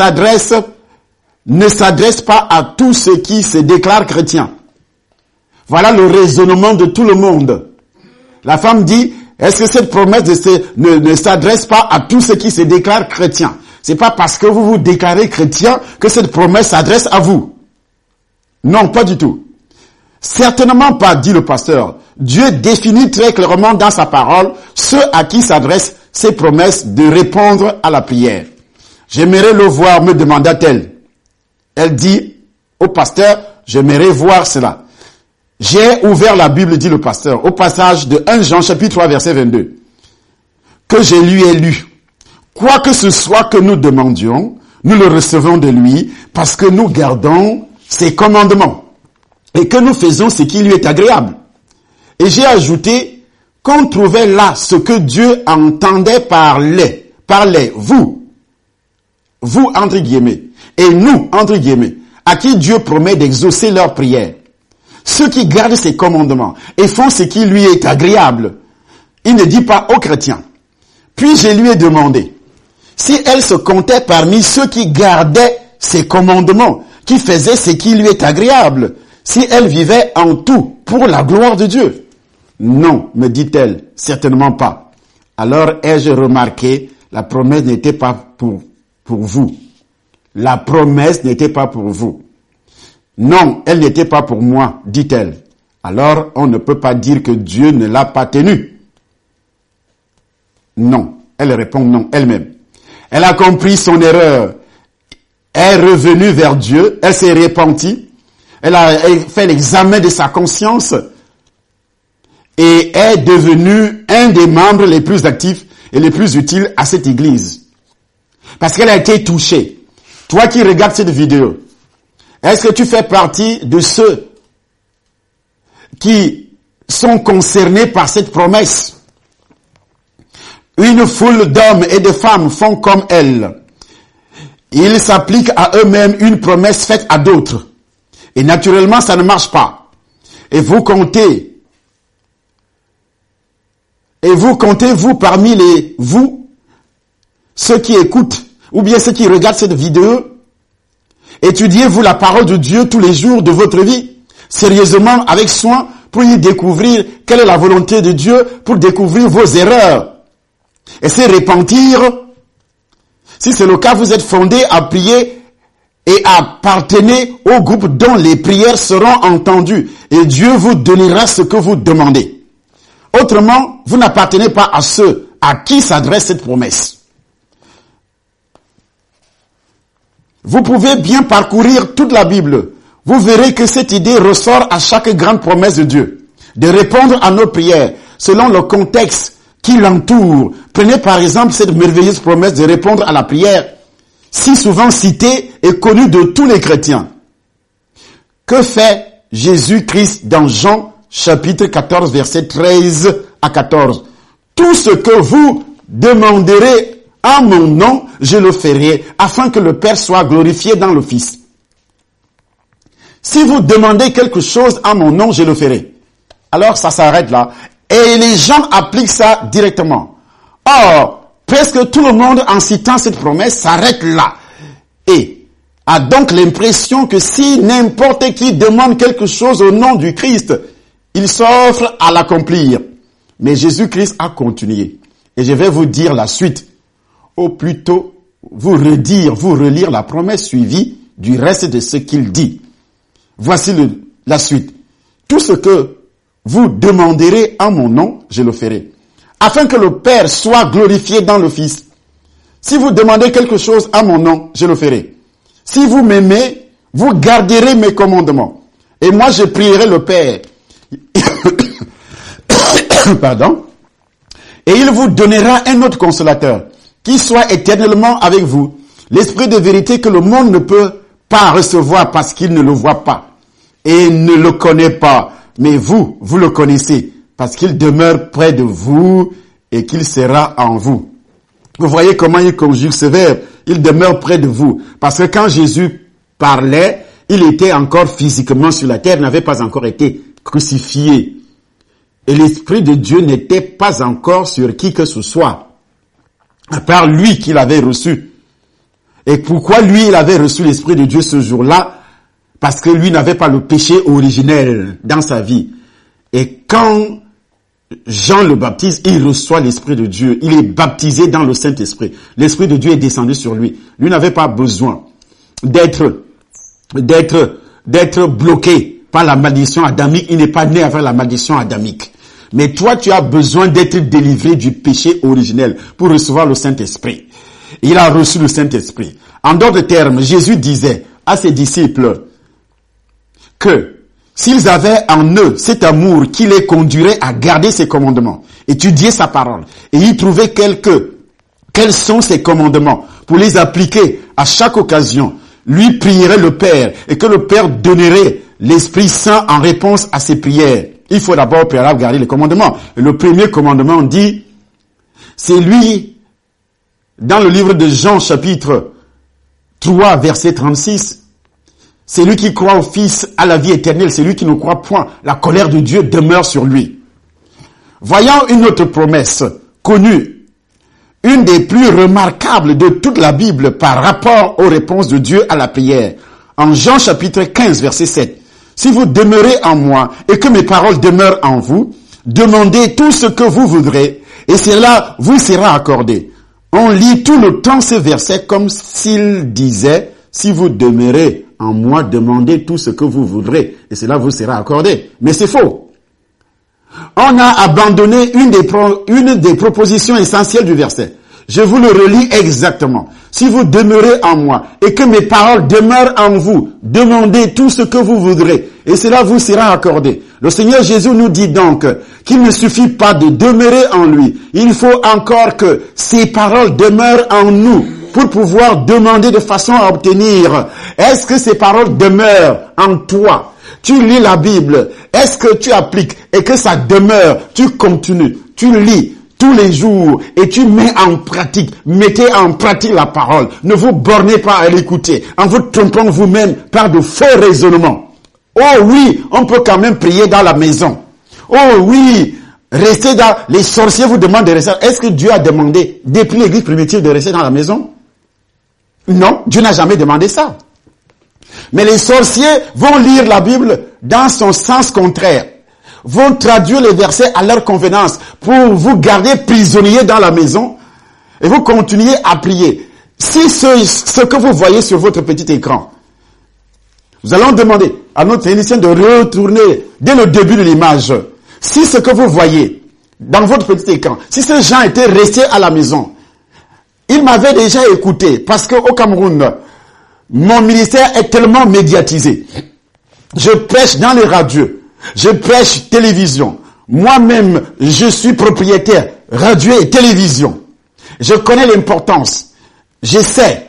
ne s'adresse pas à tous ceux qui se déclarent chrétiens? Voilà le raisonnement de tout le monde. La femme dit, est-ce que cette promesse ne s'adresse pas à tous ceux qui se déclarent chrétiens? C'est pas parce que vous vous déclarez chrétien que cette promesse s'adresse à vous. Non, pas du tout. Certainement pas, dit le pasteur. Dieu définit très clairement dans sa parole ceux à qui s'adressent ces promesses de répondre à la prière. J'aimerais le voir, me demanda-t-elle. Elle dit au pasteur, j'aimerais voir cela. J'ai ouvert la Bible, dit le pasteur, au passage de 1 Jean chapitre 3 verset 22, que je lui ai lu. Quoi que ce soit que nous demandions, nous le recevons de lui parce que nous gardons ses commandements et que nous faisons ce qui lui est agréable. Et j'ai ajouté qu'on trouvait là ce que Dieu entendait par les, vous entre guillemets, et nous entre guillemets, à qui Dieu promet d'exaucer leurs prières. Ceux qui gardent ses commandements et font ce qui lui est agréable. Il ne dit pas aux chrétiens. Puis je lui ai demandé si elle se comptait parmi ceux qui gardaient ses commandements, qui faisaient ce qui lui est agréable, si elle vivait en tout pour la gloire de Dieu. Non, me dit-elle, certainement pas. Alors ai-je remarqué, la promesse n'était pas pour vous. La promesse n'était pas pour vous. Non, elle n'était pas pour moi, dit-elle. Alors, on ne peut pas dire que Dieu ne l'a pas tenue. non. Elle répond non elle-même. Elle a compris son erreur. Elle est revenue vers Dieu. Elle s'est repentie. Elle a fait l'examen de sa conscience et est devenue un des membres les plus actifs et les plus utiles à cette église. Parce qu'elle a été touchée. Toi qui regardes cette vidéo, est-ce que tu fais partie de ceux qui sont concernés par cette promesse? Une foule d'hommes et de femmes font comme elle. Ils s'appliquent à eux-mêmes une promesse faite à d'autres. Et naturellement, ça ne marche pas. Et vous comptez, vous, parmi ceux qui écoutent, ou bien ceux qui regardent cette vidéo, étudiez-vous la parole de Dieu tous les jours de votre vie, sérieusement, avec soin, pour y découvrir quelle est la volonté de Dieu, pour découvrir vos erreurs. Et se repentir. Si c'est le cas, vous êtes fondé à prier et appartenez au groupe dont les prières seront entendues. Et Dieu vous donnera ce que vous demandez. Autrement, vous n'appartenez pas à ceux à qui s'adresse cette promesse. Vous pouvez bien parcourir toute la Bible. Vous verrez que cette idée ressort à chaque grande promesse de Dieu. De répondre à nos prières selon le contexte qui l'entoure. Prenez par exemple cette merveilleuse promesse de répondre à la prière, si souvent citée et connue de tous les chrétiens. Que fait Jésus-Christ dans Jean chapitre 14 verset 13 à 14? Tout ce que vous demanderez en mon nom, je le ferai, afin que le Père soit glorifié dans le Fils. Si vous demandez quelque chose en mon nom, je le ferai. Alors ça s'arrête là. Et les gens appliquent ça directement. Or, presque tout le monde, en citant cette promesse, s'arrête là. Et a donc l'impression que si n'importe qui demande quelque chose au nom du Christ, il s'offre à l'accomplir. Mais Jésus-Christ a continué. Et je vais vous dire la suite. Ou plutôt, vous relire la promesse suivie du reste de ce qu'il dit. Voici la suite. Tout ce que vous demanderez en mon nom, je le ferai. Afin que le Père soit glorifié dans le Fils. Si vous demandez quelque chose en mon nom, je le ferai. Si vous m'aimez, vous garderez mes commandements. Et moi, je prierai le Père. Pardon. Et il vous donnera un autre consolateur, qui soit éternellement avec vous. L'esprit de vérité que le monde ne peut pas recevoir parce qu'il ne le voit pas. Et ne le connaît pas. Mais vous le connaissez, parce qu'il demeure près de vous et qu'il sera en vous. Vous voyez comment il conjugue ce verbe. Il demeure près de vous. Parce que quand Jésus parlait, il était encore physiquement sur la terre, n'avait pas encore été crucifié. Et l'Esprit de Dieu n'était pas encore sur qui que ce soit, à part lui qu'il avait reçu. Et pourquoi lui, il avait reçu l'Esprit de Dieu ce jour-là? Parce que lui n'avait pas le péché originel dans sa vie. Et quand Jean le baptise, il reçoit l'Esprit de Dieu. Il est baptisé dans le Saint-Esprit. L'Esprit de Dieu est descendu sur lui. Lui n'avait pas besoin d'être bloqué par la malédiction adamique. Il n'est pas né avec la malédiction adamique. Mais toi, tu as besoin d'être délivré du péché originel pour recevoir le Saint-Esprit. Il a reçu le Saint-Esprit. En d'autres termes, Jésus disait à ses disciples que s'ils avaient en eux cet amour qui les conduirait à garder ses commandements, étudier sa parole, et y trouver quels sont ses commandements, pour les appliquer à chaque occasion, lui prierait le Père, et que le Père donnerait l'Esprit Saint en réponse à ses prières. Il faut d'abord préalable garder les commandements. Et le premier commandement dit, c'est lui, dans le livre de Jean chapitre 3 verset 36, c'est lui qui croit au Fils à la vie éternelle, c'est lui qui ne croit point. La colère de Dieu demeure sur lui. Voyons une autre promesse connue, une des plus remarquables de toute la Bible par rapport aux réponses de Dieu à la prière. En Jean chapitre 15 verset 7. Si vous demeurez en moi et que mes paroles demeurent en vous, demandez tout ce que vous voudrez et cela vous sera accordé. On lit tout le temps ce verset comme s'il disait, si vous demeurez en moi, demandez tout ce que vous voudrez et cela vous sera accordé. Mais c'est faux. On a abandonné une des propositions essentielles du verset. Je vous le relis exactement. Si vous demeurez en moi et que mes paroles demeurent en vous, demandez tout ce que vous voudrez et cela vous sera accordé. Le Seigneur Jésus nous dit donc qu'il ne suffit pas de demeurer en lui. Il faut encore que ses paroles demeurent en nous pour pouvoir demander de façon à obtenir. Est-ce que ces paroles demeurent en toi? Tu lis la Bible. Est-ce que tu appliques et que ça demeure? Tu continues. Tu lis tous les jours et tu mets en pratique. Mettez en pratique la parole. Ne vous bornez pas à l'écouter en vous trompant vous-même par de faux raisonnements. Oh oui, on peut quand même prier dans la maison. Oh oui, rester dans... Les sorciers vous demandent de rester. Est-ce que Dieu a demandé depuis l'église primitive de rester dans la maison? Non, Dieu n'a jamais demandé ça. Mais les sorciers vont lire la Bible dans son sens contraire. Vont traduire les versets à leur convenance pour vous garder prisonnier dans la maison et vous continuez à prier. Si ce que vous voyez sur votre petit écran, nous allons demander à notre technicien de retourner dès le début de l'image. Si ce que vous voyez dans votre petit écran, si ces gens étaient restés à la maison, ils m'avaient déjà écouté parce qu'au Cameroun, mon ministère est tellement médiatisé. Je prêche dans les radios. Je prêche télévision. Moi-même, je suis propriétaire radio et télévision. Je connais l'importance. Je sais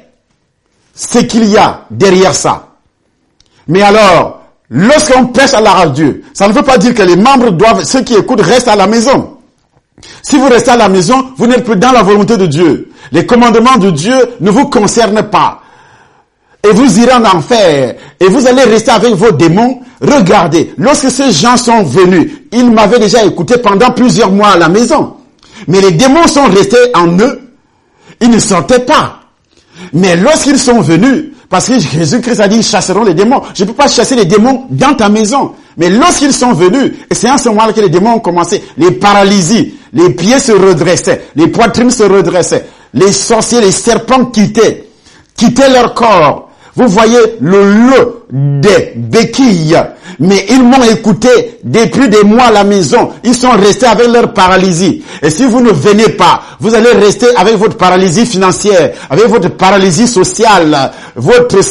ce qu'il y a derrière ça. Mais alors, lorsqu'on prêche à la radio, ça ne veut pas dire que les membres doivent, ceux qui écoutent, restent à la maison. Si vous restez à la maison, vous n'êtes plus dans la volonté de Dieu. Les commandements de Dieu ne vous concernent pas. Et vous irez en enfer. Et vous allez rester avec vos démons. Regardez, lorsque ces gens sont venus, ils m'avaient déjà écouté pendant plusieurs mois à la maison. Mais les démons sont restés en eux. Ils ne sortaient pas. Mais lorsqu'ils sont venus, parce que Jésus-Christ a dit, ils chasseront les démons. Je ne peux pas chasser les démons dans ta maison. Mais lorsqu'ils sont venus, et c'est en ce moment-là que les démons ont commencé, les paralysies, les pieds se redressaient, les poitrines se redressaient, les sorciers, les serpents quittaient leur corps. Vous voyez le lot des béquilles. Mais ils m'ont écouté depuis des mois à la maison. Ils sont restés avec leur paralysie. Et si vous ne venez pas, vous allez rester avec votre paralysie financière, avec votre paralysie sociale. Votre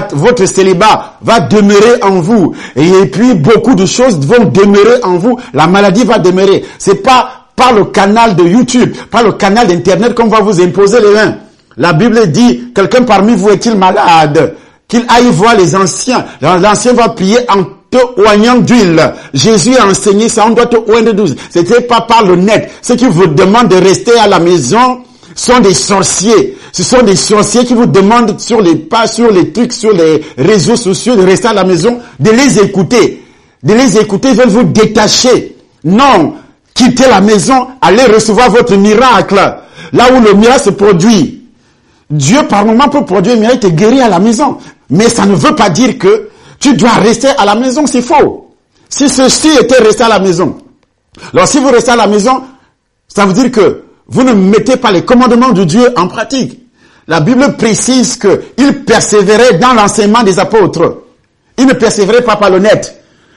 célibat va demeurer en vous. Et puis beaucoup de choses vont demeurer en vous. La maladie va demeurer. C'est pas par le canal de YouTube, par le canal d'Internet qu'on va vous imposer les mains. La Bible dit, quelqu'un parmi vous est-il malade? Qu'il aille voir les anciens. L'ancien va prier en te oignant d'huile. Jésus a enseigné ça, on doit te oindre d'huile. C'était pas par le net. Ceux qui vous demandent de rester à la maison sont des sorciers. Ce sont des sorciers qui vous demandent sur les pas, sur les trucs, sur les réseaux sociaux de rester à la maison, de les écouter. De les écouter, ils veulent vous détacher. Non. Quittez la maison, allez recevoir votre miracle. Là où le miracle se produit. Dieu, par moment, peut produire un miracle et te guérir à la maison. Mais ça ne veut pas dire que tu dois rester à la maison, c'est faux. Si ceci était resté à la maison. Alors, si vous restez à la maison, ça veut dire que vous ne mettez pas les commandements de Dieu en pratique. La Bible précise qu'ils persévéraient dans l'enseignement des apôtres. Ils ne persévéraient pas par le net.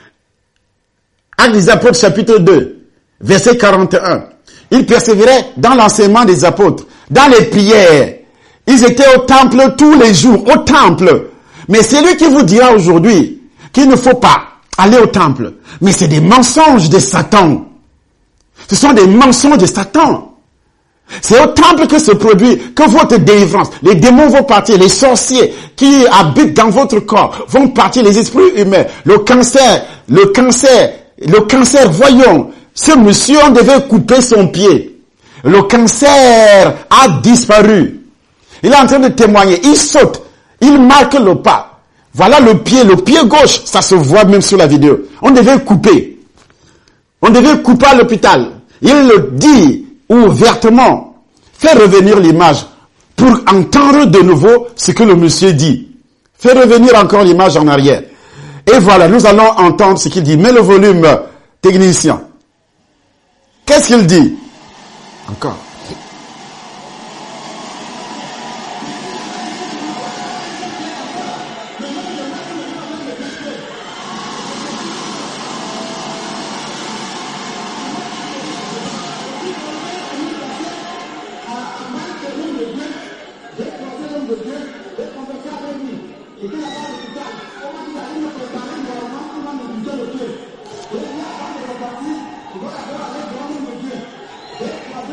Actes des apôtres, chapitre 2, verset 41. Ils persévéraient dans l'enseignement des apôtres, dans les prières. Ils étaient au temple tous les jours, au temple. Mais c'est lui qui vous dira aujourd'hui qu'il ne faut pas aller au temple. Mais c'est des mensonges de Satan. Ce sont des mensonges de Satan. C'est au temple que se produit, que votre délivrance, les démons vont partir, les sorciers qui habitent dans votre corps vont partir, les esprits humains, le cancer, voyons, ce monsieur, on devait couper son pied. Le cancer a disparu. Il est en train de témoigner. Il saute. Il marque le pas. Voilà le pied gauche. Ça se voit même sur la vidéo. On devait couper. On devait couper à l'hôpital. Il le dit ouvertement. Fais revenir l'image pour entendre de nouveau ce que le monsieur dit. Fais revenir encore l'image en arrière. Et voilà, nous allons entendre ce qu'il dit. Mets le volume, technicien. Qu'est-ce qu'il dit? Encore.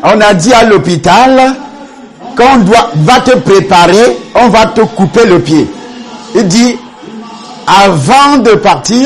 On a dit à l'hôpital, quand va te préparer, on va te couper le pied. Il dit, avant de partir,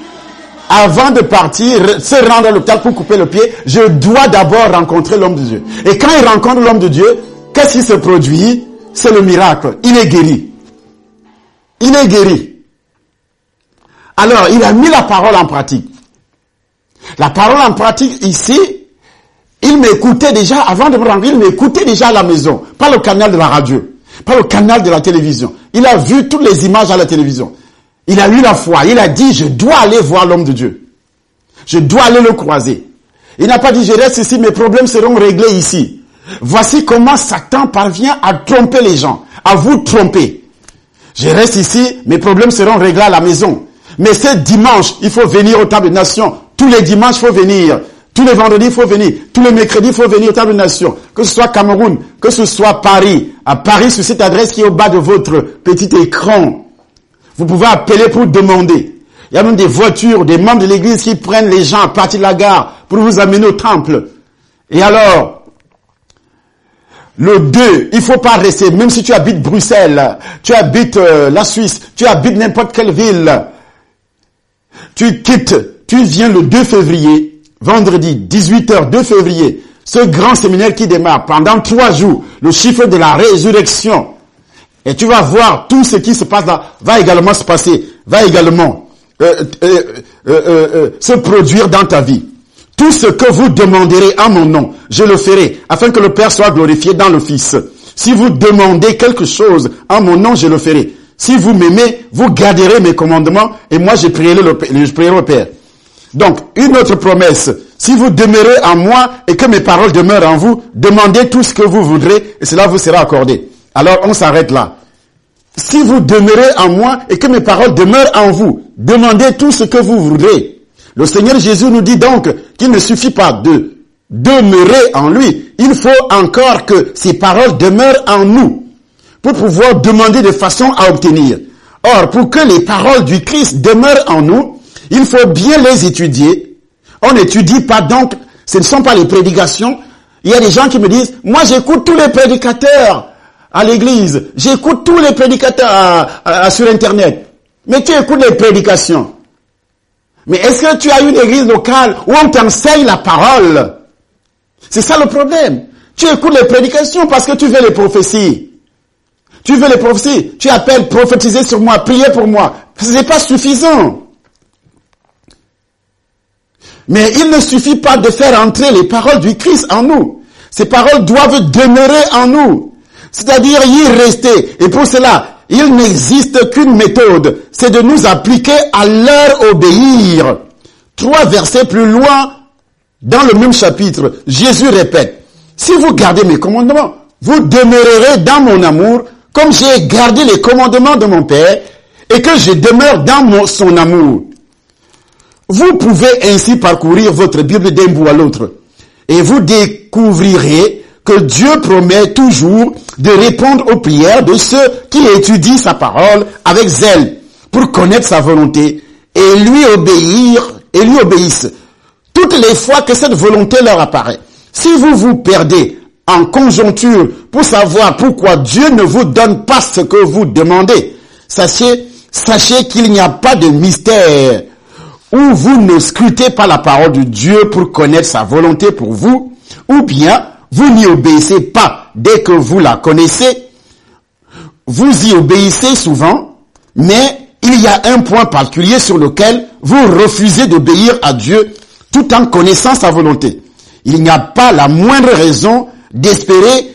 se rendre à l'hôpital pour couper le pied, je dois d'abord rencontrer l'homme de Dieu. Et quand il rencontre l'homme de Dieu, qu'est-ce qui se produit? C'est le miracle. Il est guéri. Il est guéri. Alors, il a mis la parole en pratique. La parole en pratique ici, il m'écoutait déjà, avant de me rendre, il m'écoutait déjà à la maison, pas le canal de la radio, pas le canal de la télévision. Il a vu toutes les images à la télévision. Il a eu la foi. Il a dit, je dois aller voir l'homme de Dieu. Je dois aller le croiser. Il n'a pas dit, je reste ici, mes problèmes seront réglés ici. Voici comment Satan parvient à tromper les gens, à vous tromper. Je reste ici, mes problèmes seront réglés à la maison. Mais ce dimanche, il faut venir au Table des Nations. Tous les dimanches, il faut venir. Tous les vendredis, il faut venir. Tous les mercredis, il faut venir au Table des Nations. Que ce soit Cameroun, que ce soit Paris. À Paris, sur cette adresse qui est au bas de votre petit écran. Vous pouvez appeler pour demander. Il y a même des voitures, des membres de l'église qui prennent les gens à partir de la gare pour vous amener au temple. Et alors, le 2, il faut pas rester, même si tu habites Bruxelles, tu habites la Suisse, tu habites n'importe quelle ville. Tu quittes, tu viens le 2 février, vendredi, 18h, 2 février, ce grand séminaire qui démarre pendant 3 jours, le chiffre de la résurrection. Et tu vas voir tout ce qui se passe là, va également se passer, va également se produire dans ta vie. Tout ce que vous demanderez en mon nom, je le ferai, afin que le Père soit glorifié dans le Fils. Si vous demandez quelque chose en mon nom, je le ferai. Si vous m'aimez, vous garderez mes commandements, et moi je prierai le Père. Donc, une autre promesse. Si vous demeurez en moi, et que mes paroles demeurent en vous, demandez tout ce que vous voudrez, et cela vous sera accordé. Alors, on s'arrête là. Si vous demeurez en moi, et que mes paroles demeurent en vous, demandez tout ce que vous voudrez. Le Seigneur Jésus nous dit donc qu'il ne suffit pas de demeurer en lui. Il faut encore que ces paroles demeurent en nous pour pouvoir demander de façon à obtenir. Or, pour que les paroles du Christ demeurent en nous, il faut bien les étudier. On n'étudie pas donc, ce ne sont pas les prédications. Il y a des gens qui me disent, moi j'écoute tous les prédicateurs à l'église, j'écoute tous les prédicateurs sur Internet. Mais tu écoutes les prédications. Mais est-ce que tu as une église locale où on t'enseigne la parole? C'est ça le problème. Tu écoutes les prédications parce que tu veux les prophéties. Tu veux les prophéties. Tu appelles prophétiser sur moi, prier pour moi. Ce n'est pas suffisant. Mais il ne suffit pas de faire entrer les paroles du Christ en nous. Ces paroles doivent demeurer en nous. C'est-à-dire y rester. Et pour cela, il n'existe qu'une méthode, c'est de nous appliquer à leur obéir. 3 versets plus loin, dans le même chapitre, Jésus répète, si vous gardez mes commandements, vous demeurerez dans mon amour, comme j'ai gardé les commandements de mon Père, et que je demeure dans son amour. Vous pouvez ainsi parcourir votre Bible d'un bout à l'autre, et vous découvrirez que Dieu promet toujours de répondre aux prières de ceux qui étudient sa parole avec zèle pour connaître sa volonté et lui obéissent toutes les fois que cette volonté leur apparaît. Si vous vous perdez en conjoncture pour savoir pourquoi Dieu ne vous donne pas ce que vous demandez, sachez qu'il n'y a pas de mystère où vous ne scrutez pas la parole de Dieu pour connaître sa volonté pour vous, ou bien vous n'y obéissez pas dès que vous la connaissez. Vous y obéissez souvent, mais il y a un point particulier sur lequel vous refusez d'obéir à Dieu tout en connaissant sa volonté. Il n'y a pas la moindre raison d'espérer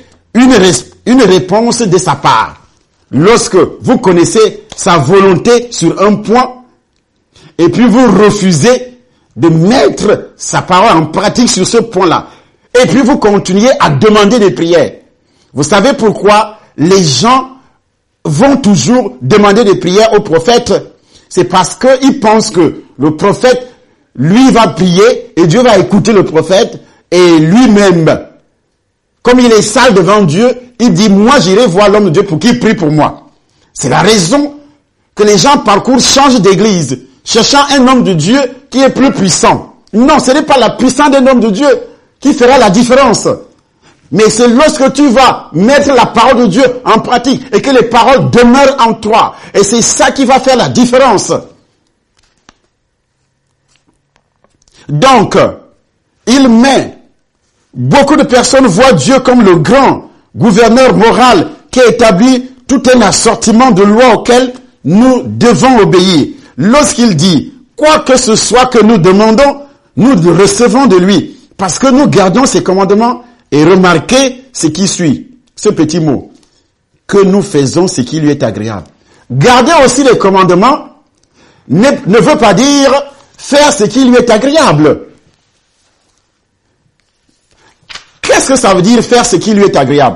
une réponse de sa part. Lorsque vous connaissez sa volonté sur un point, et puis vous refusez de mettre sa parole en pratique sur ce point-là, et puis vous continuez à demander des prières. Vous savez pourquoi les gens vont toujours demander des prières au prophète? C'est parce qu'ils pensent que le prophète, lui, va prier et Dieu va écouter le prophète, et lui-même, comme il est sale devant Dieu, il dit, moi j'irai voir l'homme de Dieu pour qu'il prie pour moi. C'est la raison que les gens changent d'église, cherchant un homme de Dieu qui est plus puissant. Non, ce n'est pas la puissance d'un homme de Dieu qui fera la différence. Mais c'est lorsque tu vas mettre la parole de Dieu en pratique et que les paroles demeurent en toi. Et c'est ça qui va faire la différence. Donc, beaucoup de personnes voient Dieu comme le grand gouverneur moral qui établit tout un assortiment de lois auxquelles nous devons obéir. Lorsqu'il dit, quoi que ce soit que nous demandons, nous le recevons de lui. Parce que nous gardons ses commandements et remarquez ce qui suit. Ce petit mot. Que nous faisons ce qui lui est agréable. Garder aussi les commandements ne veut pas dire faire ce qui lui est agréable. Qu'est-ce que ça veut dire faire ce qui lui est agréable?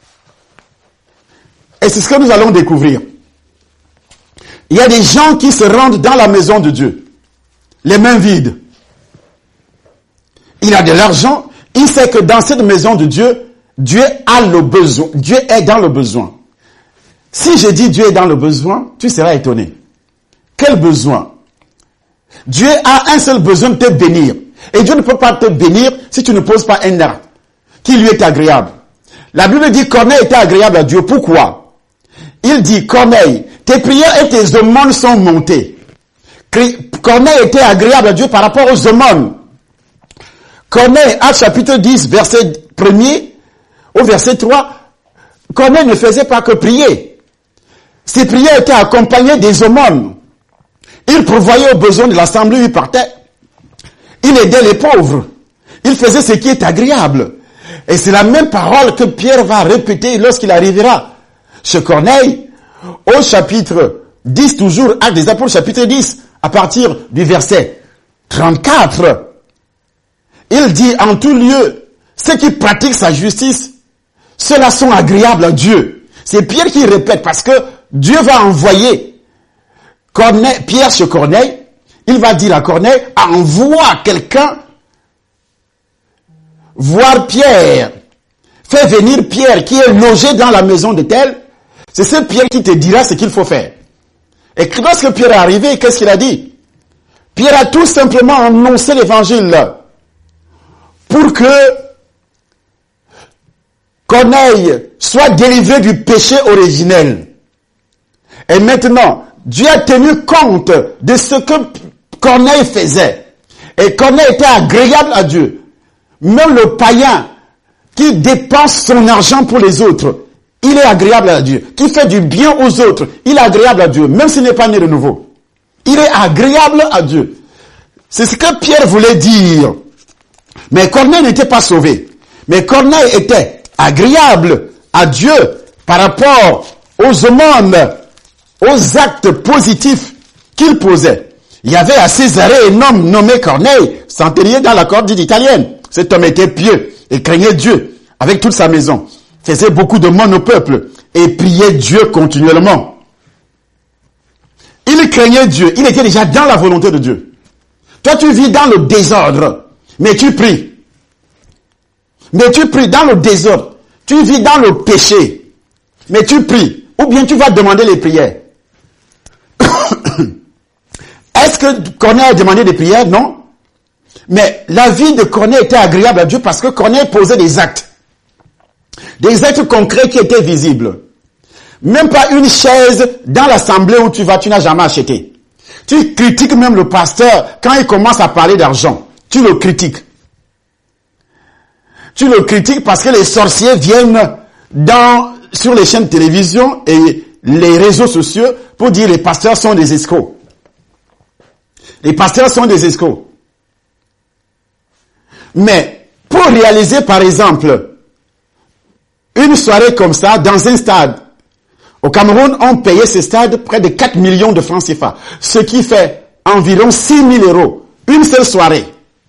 Et c'est ce que nous allons découvrir. Il y a des gens qui se rendent dans la maison de Dieu, les mains vides. Il a de l'argent, il sait que dans cette maison de Dieu, Dieu a le besoin, Dieu est dans le besoin. Si je dis Dieu est dans le besoin, tu seras étonné. Quel besoin? Dieu a un seul besoin de te bénir. Et Dieu ne peut pas te bénir si tu ne poses pas un acte qui lui est agréable. La Bible dit Corneille était agréable à Dieu. Pourquoi? Il dit Corneille, tes prières et tes aumônes sont montées. Corneille était agréable à Dieu par rapport aux aumônes. Corneille, Actes chapitre 10, verset 1er, au verset 3, Corneille ne faisait pas que prier. Ses prières étaient accompagnées des aumônes. Il pourvoyait aux besoins de l'assemblée où il partait. Il aidait les pauvres. Il faisait ce qui est agréable. Et c'est la même parole que Pierre va répéter lorsqu'il arrivera chez Corneille, au chapitre 10, toujours, Actes des Apôtres, chapitre 10, à partir du verset 34. Il dit, en tout lieu, ceux qui pratiquent sa justice, ceux-là sont agréables à Dieu. C'est Pierre qui répète, parce que Dieu va envoyer Pierre chez Corneille. Il va dire à Corneille, envoie quelqu'un voir Pierre. Fais venir Pierre qui est logé dans la maison de tel. C'est ce Pierre qui te dira ce qu'il faut faire. Et lorsque Pierre est arrivé, qu'est-ce qu'il a dit? Pierre a tout simplement annoncé l'évangile pour que Corneille soit délivré du péché originel. Et maintenant, Dieu a tenu compte de ce que Corneille faisait. Et Corneille était agréable à Dieu. Même le païen qui dépense son argent pour les autres, il est agréable à Dieu. Qui fait du bien aux autres, il est agréable à Dieu, même s'il n'est pas né de nouveau. Il est agréable à Dieu. C'est ce que Pierre voulait dire. Mais Corneille n'était pas sauvé. Mais Corneille était agréable à Dieu par rapport aux aumônes, aux actes positifs qu'il posait. Il y avait à Césarée un homme nommé Corneille, centenier dans la cordide italienne. Cet homme était pieux et craignait Dieu avec toute sa maison. Faisait beaucoup de monde au peuple et priait Dieu continuellement. Il craignait Dieu. Il était déjà dans la volonté de Dieu. Toi, tu vis dans le désordre, mais tu pries. Mais tu pries dans le désordre. Tu vis dans le péché, mais tu pries. Ou bien tu vas demander les prières. Est-ce que Corneille a demandé des prières? Non. Mais la vie de Corneille était agréable à Dieu parce que Corneille posait des actes. Des actes concrets qui étaient visibles. Même pas une chaise dans l'assemblée où tu vas, tu n'as jamais acheté. Tu critiques même le pasteur quand il commence à parler d'argent. Tu le critiques. Tu le critiques parce que les sorciers viennent sur les chaînes de télévision et les réseaux sociaux pour dire les pasteurs sont des escrocs. Les pasteurs sont des escrocs. Mais pour réaliser par exemple une soirée comme ça dans un stade, au Cameroun, on payait ce stade près de 4 millions de francs CFA, ce qui fait environ 6 000 euros. Une seule soirée.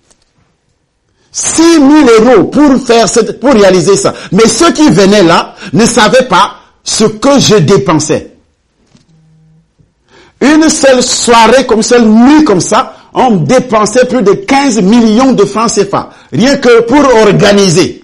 6 000 euros pour réaliser ça. Mais ceux qui venaient là ne savaient pas ce que je dépensais. Une seule soirée comme ça, une nuit comme ça, on dépensait plus de 15 millions de francs CFA. Rien que pour organiser.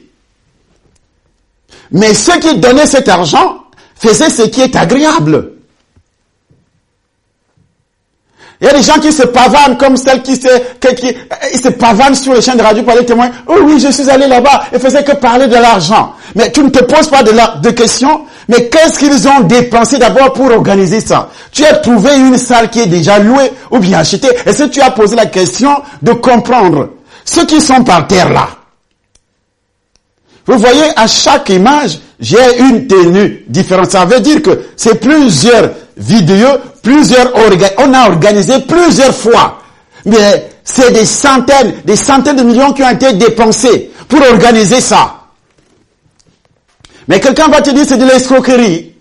Mais ceux qui donnaient cet argent faisaient ce qui est agréable. Il y a des gens qui se pavanent comme celle qui se pavanent sur les chaînes de radio pour aller témoigner. Oh oui, je suis allé là-bas et faisait que parler de l'argent. Mais tu ne te poses pas de questions. Mais qu'est-ce qu'ils ont dépensé d'abord pour organiser ça? Tu as trouvé une salle qui est déjà louée ou bien achetée. Est-ce que tu as posé la question de comprendre ceux qui sont par terre là? Vous voyez, à chaque image, j'ai une tenue différente. Ça veut dire que c'est plusieurs vidéos, on a organisé plusieurs fois. Mais c'est des centaines de millions qui ont été dépensés pour organiser ça. Mais quelqu'un va te dire c'est de l'escroquerie.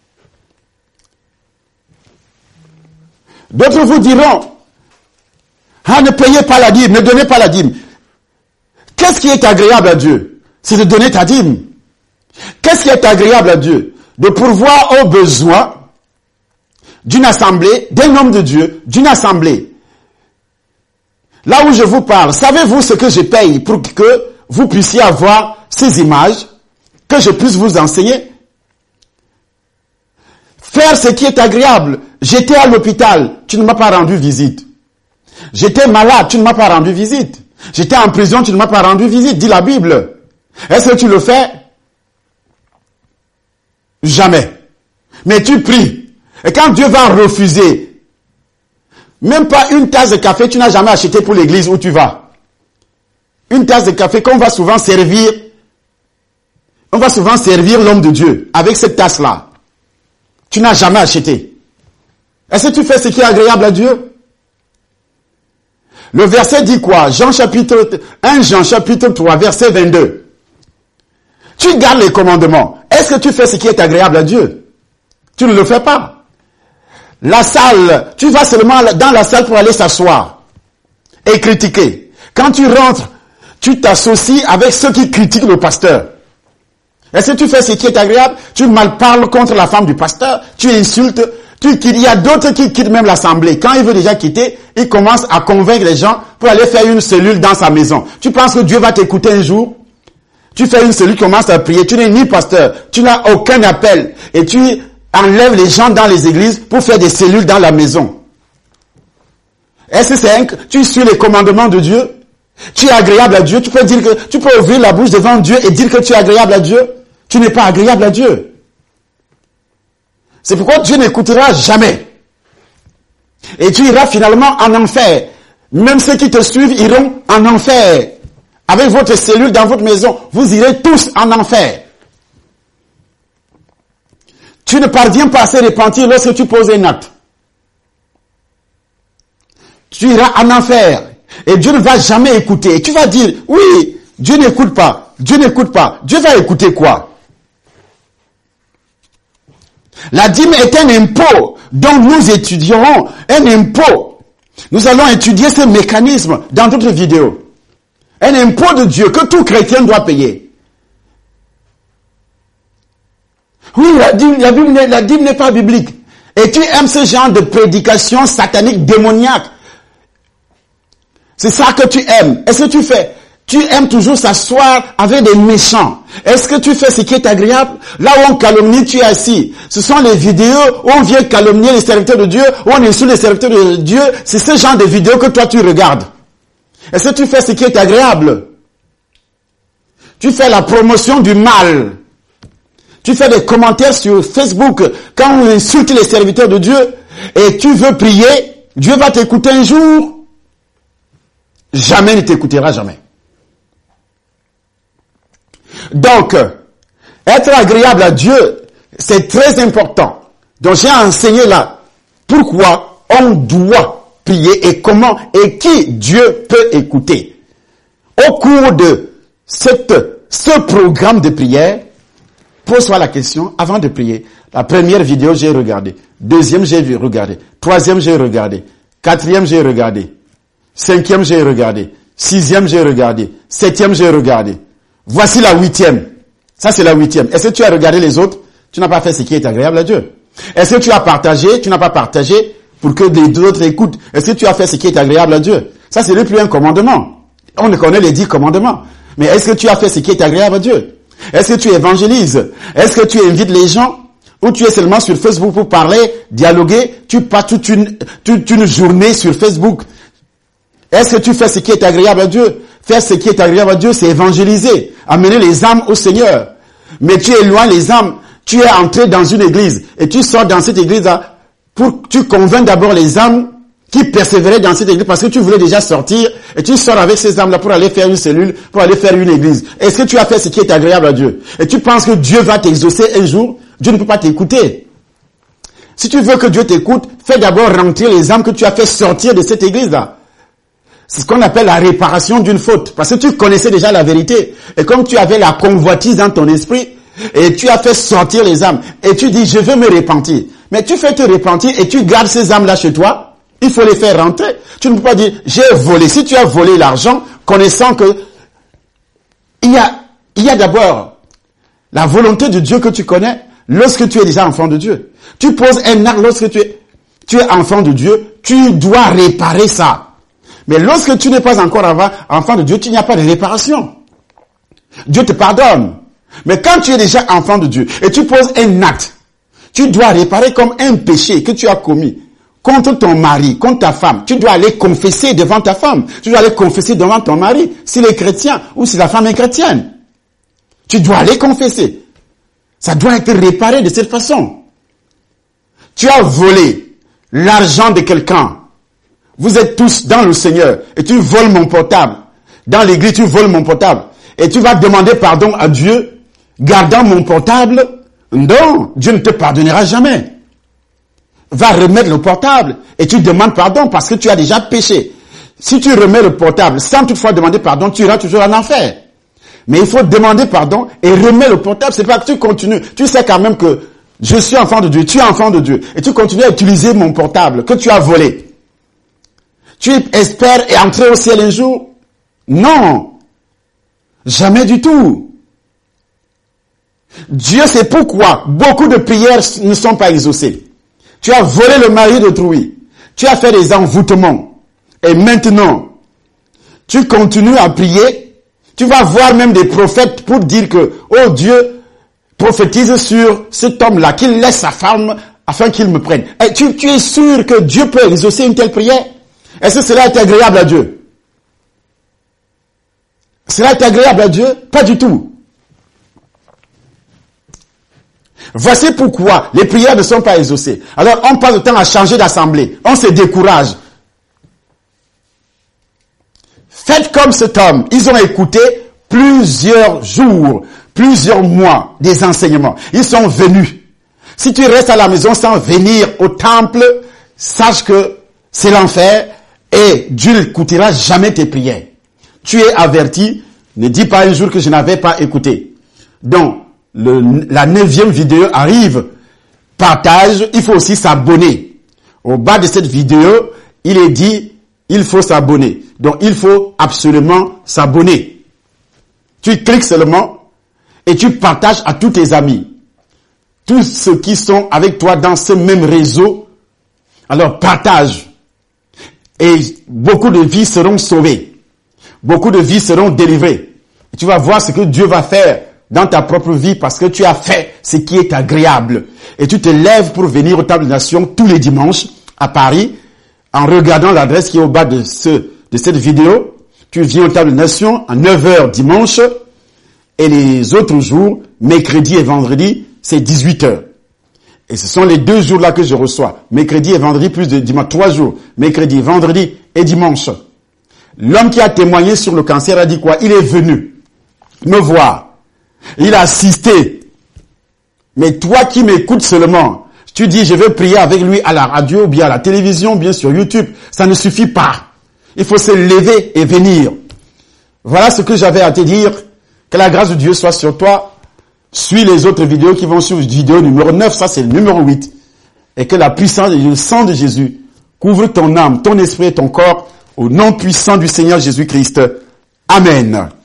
D'autres vous diront, ne payez pas la dîme, ne donnez pas la dîme. Qu'est-ce qui est agréable à Dieu? C'est de donner ta dîme. Qu'est-ce qui est agréable à Dieu? De pourvoir aux besoins d'une assemblée, d'un homme de Dieu, d'une assemblée. Là où je vous parle, savez-vous ce que je paye pour que vous puissiez avoir ces images, que je puisse vous enseigner? Faire ce qui est agréable. J'étais à l'hôpital, tu ne m'as pas rendu visite. J'étais malade, tu ne m'as pas rendu visite. J'étais en prison, tu ne m'as pas rendu visite, dit la Bible. Est-ce que tu le fais? Jamais. Mais tu pries. Et quand Dieu va refuser, même pas une tasse de café, tu n'as jamais acheté pour l'église où tu vas. Une tasse de café qu'on va souvent servir. On va souvent servir l'homme de Dieu avec cette tasse-là. Tu n'as jamais acheté. Est-ce que tu fais ce qui est agréable à Dieu? Le verset dit quoi? 1 Jean chapitre 3, verset 22. Tu gardes les commandements. Est-ce que tu fais ce qui est agréable à Dieu? Tu ne le fais pas. La salle, tu vas seulement dans la salle pour aller s'asseoir et critiquer. Quand tu rentres, tu t'associes avec ceux qui critiquent le pasteur. Est-ce que tu fais ce qui est agréable? Tu malparles contre la femme du pasteur, tu insultes, il y a d'autres qui quittent même l'assemblée. Quand il veut déjà quitter, il commence à convaincre les gens pour aller faire une cellule dans sa maison. Tu penses que Dieu va t'écouter un jour? Tu fais une cellule, tu commences à prier, tu n'es ni pasteur, tu n'as aucun appel et tu enlèves les gens dans les églises pour faire des cellules dans la maison. Est-ce que tu suis les commandements de Dieu? Tu es agréable à Dieu? Tu peux ouvrir la bouche devant Dieu et dire que tu es agréable à Dieu? Tu n'es pas agréable à Dieu. C'est pourquoi Dieu n'écoutera jamais. Et tu iras finalement en enfer. Même ceux qui te suivent iront en enfer. Avec votre cellule dans votre maison, vous irez tous en enfer. Tu ne parviens pas à se repentir lorsque tu poses un acte. Tu iras en enfer. Et Dieu ne va jamais écouter. Et tu vas dire, oui, Dieu n'écoute pas. Dieu n'écoute pas. Dieu va écouter quoi? La dîme est un impôt dont nous étudierons. Un impôt. Nous allons étudier ce mécanisme dans d'autres vidéos. Un impôt de Dieu que tout chrétien doit payer. Oui, la dîme n'est pas biblique. Et tu aimes ce genre de prédication satanique, démoniaque. C'est ça que tu aimes. Est-ce que tu fais? Tu aimes toujours s'asseoir avec des méchants. Est-ce que tu fais ce qui est agréable? Là où on calomnie, tu es assis. Ce sont les vidéos où on vient calomnier les serviteurs de Dieu, où on insulte les serviteurs de Dieu. C'est ce genre de vidéos que toi tu regardes. Est-ce que tu fais ce qui est agréable? Tu fais la promotion du mal. Tu fais des commentaires sur Facebook quand on insulte les serviteurs de Dieu et tu veux prier, Dieu va t'écouter un jour. Jamais ne t'écoutera, jamais. Donc, être agréable à Dieu, c'est très important. Donc, j'ai enseigné là pourquoi on doit prier et comment et qui Dieu peut écouter. Au cours de ce programme de prière, pose-toi la question avant de prier. La première vidéo, j'ai regardé. Deuxième, j'ai regardé. Troisième, j'ai regardé. Quatrième, j'ai regardé. Cinquième, j'ai regardé. Sixième, j'ai regardé. Septième, j'ai regardé. Voici la 8e. Ça, c'est la 8e. Est-ce que tu as regardé les autres? Tu n'as pas fait ce qui est agréable à Dieu. Est-ce que tu as partagé? Tu n'as pas partagé pour que les autres écoutent. Est-ce que tu as fait ce qui est agréable à Dieu? Ça, c'est le plus un commandement. On connaît les 10 commandements. Mais est-ce que tu as fait ce qui est agréable à Dieu? Est-ce que tu évangélises? Est-ce que tu invites les gens? Ou tu es seulement sur Facebook pour parler, dialoguer, tu passes toute une journée sur Facebook. Est-ce que tu fais ce qui est agréable à Dieu? Faire ce qui est agréable à Dieu, c'est évangéliser, amener les âmes au Seigneur. Mais tu éloignes les âmes, tu es entré dans une église, et tu sors dans cette église-là, tu convaincs d'abord les âmes qui persévéraient dans cette église, parce que tu voulais déjà sortir, et tu sors avec ces âmes-là pour aller faire une cellule, pour aller faire une église. Est-ce que tu as fait ce qui est agréable à Dieu? Et tu penses que Dieu va t'exaucer un jour? Dieu ne peut pas t'écouter. Si tu veux que Dieu t'écoute, fais d'abord rentrer les âmes que tu as fait sortir de cette église-là. C'est ce qu'on appelle la réparation d'une faute. Parce que tu connaissais déjà la vérité. Et comme tu avais la convoitise dans ton esprit, et tu as fait sortir les âmes, et tu dis, je veux me repentir. Mais tu fais te repentir et tu gardes ces âmes-là chez toi, il faut les faire rentrer. Tu ne peux pas dire, j'ai volé. Si tu as volé l'argent, connaissant que il y a d'abord la volonté de Dieu que tu connais, lorsque tu es déjà enfant de Dieu. Tu poses un acte lorsque tu es enfant de Dieu, tu dois réparer ça. Mais lorsque tu n'es pas encore enfant de Dieu, tu n'y a pas de réparation. Dieu te pardonne. Mais quand tu es déjà enfant de Dieu et tu poses un acte, tu dois réparer comme un péché que tu as commis contre ton mari, contre ta femme. Tu dois aller confesser devant ta femme. Tu dois aller confesser devant ton mari, s'il est chrétien ou si la femme est chrétienne. Tu dois aller confesser. Ça doit être réparé de cette façon. Tu as volé l'argent de quelqu'un. Vous êtes tous dans le Seigneur et tu voles mon portable. Dans l'église, tu voles mon portable. Et tu vas demander pardon à Dieu, gardant mon portable. Non, Dieu ne te pardonnera jamais. Va remettre le portable et tu demandes pardon parce que tu as déjà péché. Si tu remets le portable sans toutefois demander pardon, tu iras toujours en enfer. Mais il faut demander pardon et remettre le portable. C'est pas que tu continues. Tu sais quand même que je suis enfant de Dieu, tu es enfant de Dieu. Et tu continues à utiliser mon portable que tu as volé. Tu espères entrer au ciel un jour? Non. Jamais du tout. Dieu sait pourquoi beaucoup de prières ne sont pas exaucées. Tu as volé le mari d'autrui. Tu as fait des envoûtements. Et maintenant, tu continues à prier. Tu vas voir même des prophètes pour dire que, oh Dieu, prophétise sur cet homme-là, qu'il laisse sa femme afin qu'il me prenne. Et tu es sûr que Dieu peut exaucer une telle prière? Est-ce que cela est agréable à Dieu? Cela est agréable à Dieu? Pas du tout. Voici pourquoi les prières ne sont pas exaucées. Alors on passe le temps à changer d'assemblée. On se décourage. Faites comme cet homme. Ils ont écouté plusieurs jours, plusieurs mois des enseignements. Ils sont venus. Si tu restes à la maison sans venir au temple, sache que c'est l'enfer et Dieu n'écoutera jamais tes prières. Tu es averti. Ne dis pas un jour que je n'avais pas écouté. Donc, la 9e vidéo arrive. Partage. Il faut aussi s'abonner. Au bas de cette vidéo, il est dit, il faut s'abonner. Donc, il faut absolument s'abonner. Tu cliques seulement et tu partages à tous tes amis. Tous ceux qui sont avec toi dans ce même réseau. Alors, partage. Et beaucoup de vies seront sauvées. Beaucoup de vies seront délivrées. Et tu vas voir ce que Dieu va faire dans ta propre vie parce que tu as fait ce qui est agréable. Et tu te lèves pour venir au Temple des Nations tous les dimanches à Paris en regardant l'adresse qui est au bas de cette vidéo. Tu viens au Temple des Nations à 9h dimanche et les autres jours, mercredi et vendredi, c'est 18h. Et ce sont les 2 jours là que je reçois. Mercredi et vendredi plus de dimanche. 3 jours. Mercredi, vendredi et dimanche. L'homme qui a témoigné sur le cancer a dit quoi? Il est venu me voir. Il a assisté. Mais toi qui m'écoutes seulement, tu dis je veux prier avec lui à la radio, bien à la télévision, bien sur YouTube. Ça ne suffit pas. Il faut se lever et venir. Voilà ce que j'avais à te dire. Que la grâce de Dieu soit sur toi. Suis les autres vidéos qui vont suivre. Vidéo numéro 9, ça c'est le numéro 8. Et que la puissance et le sang de Jésus couvre ton âme, ton esprit et ton corps au nom puissant du Seigneur Jésus-Christ. Amen.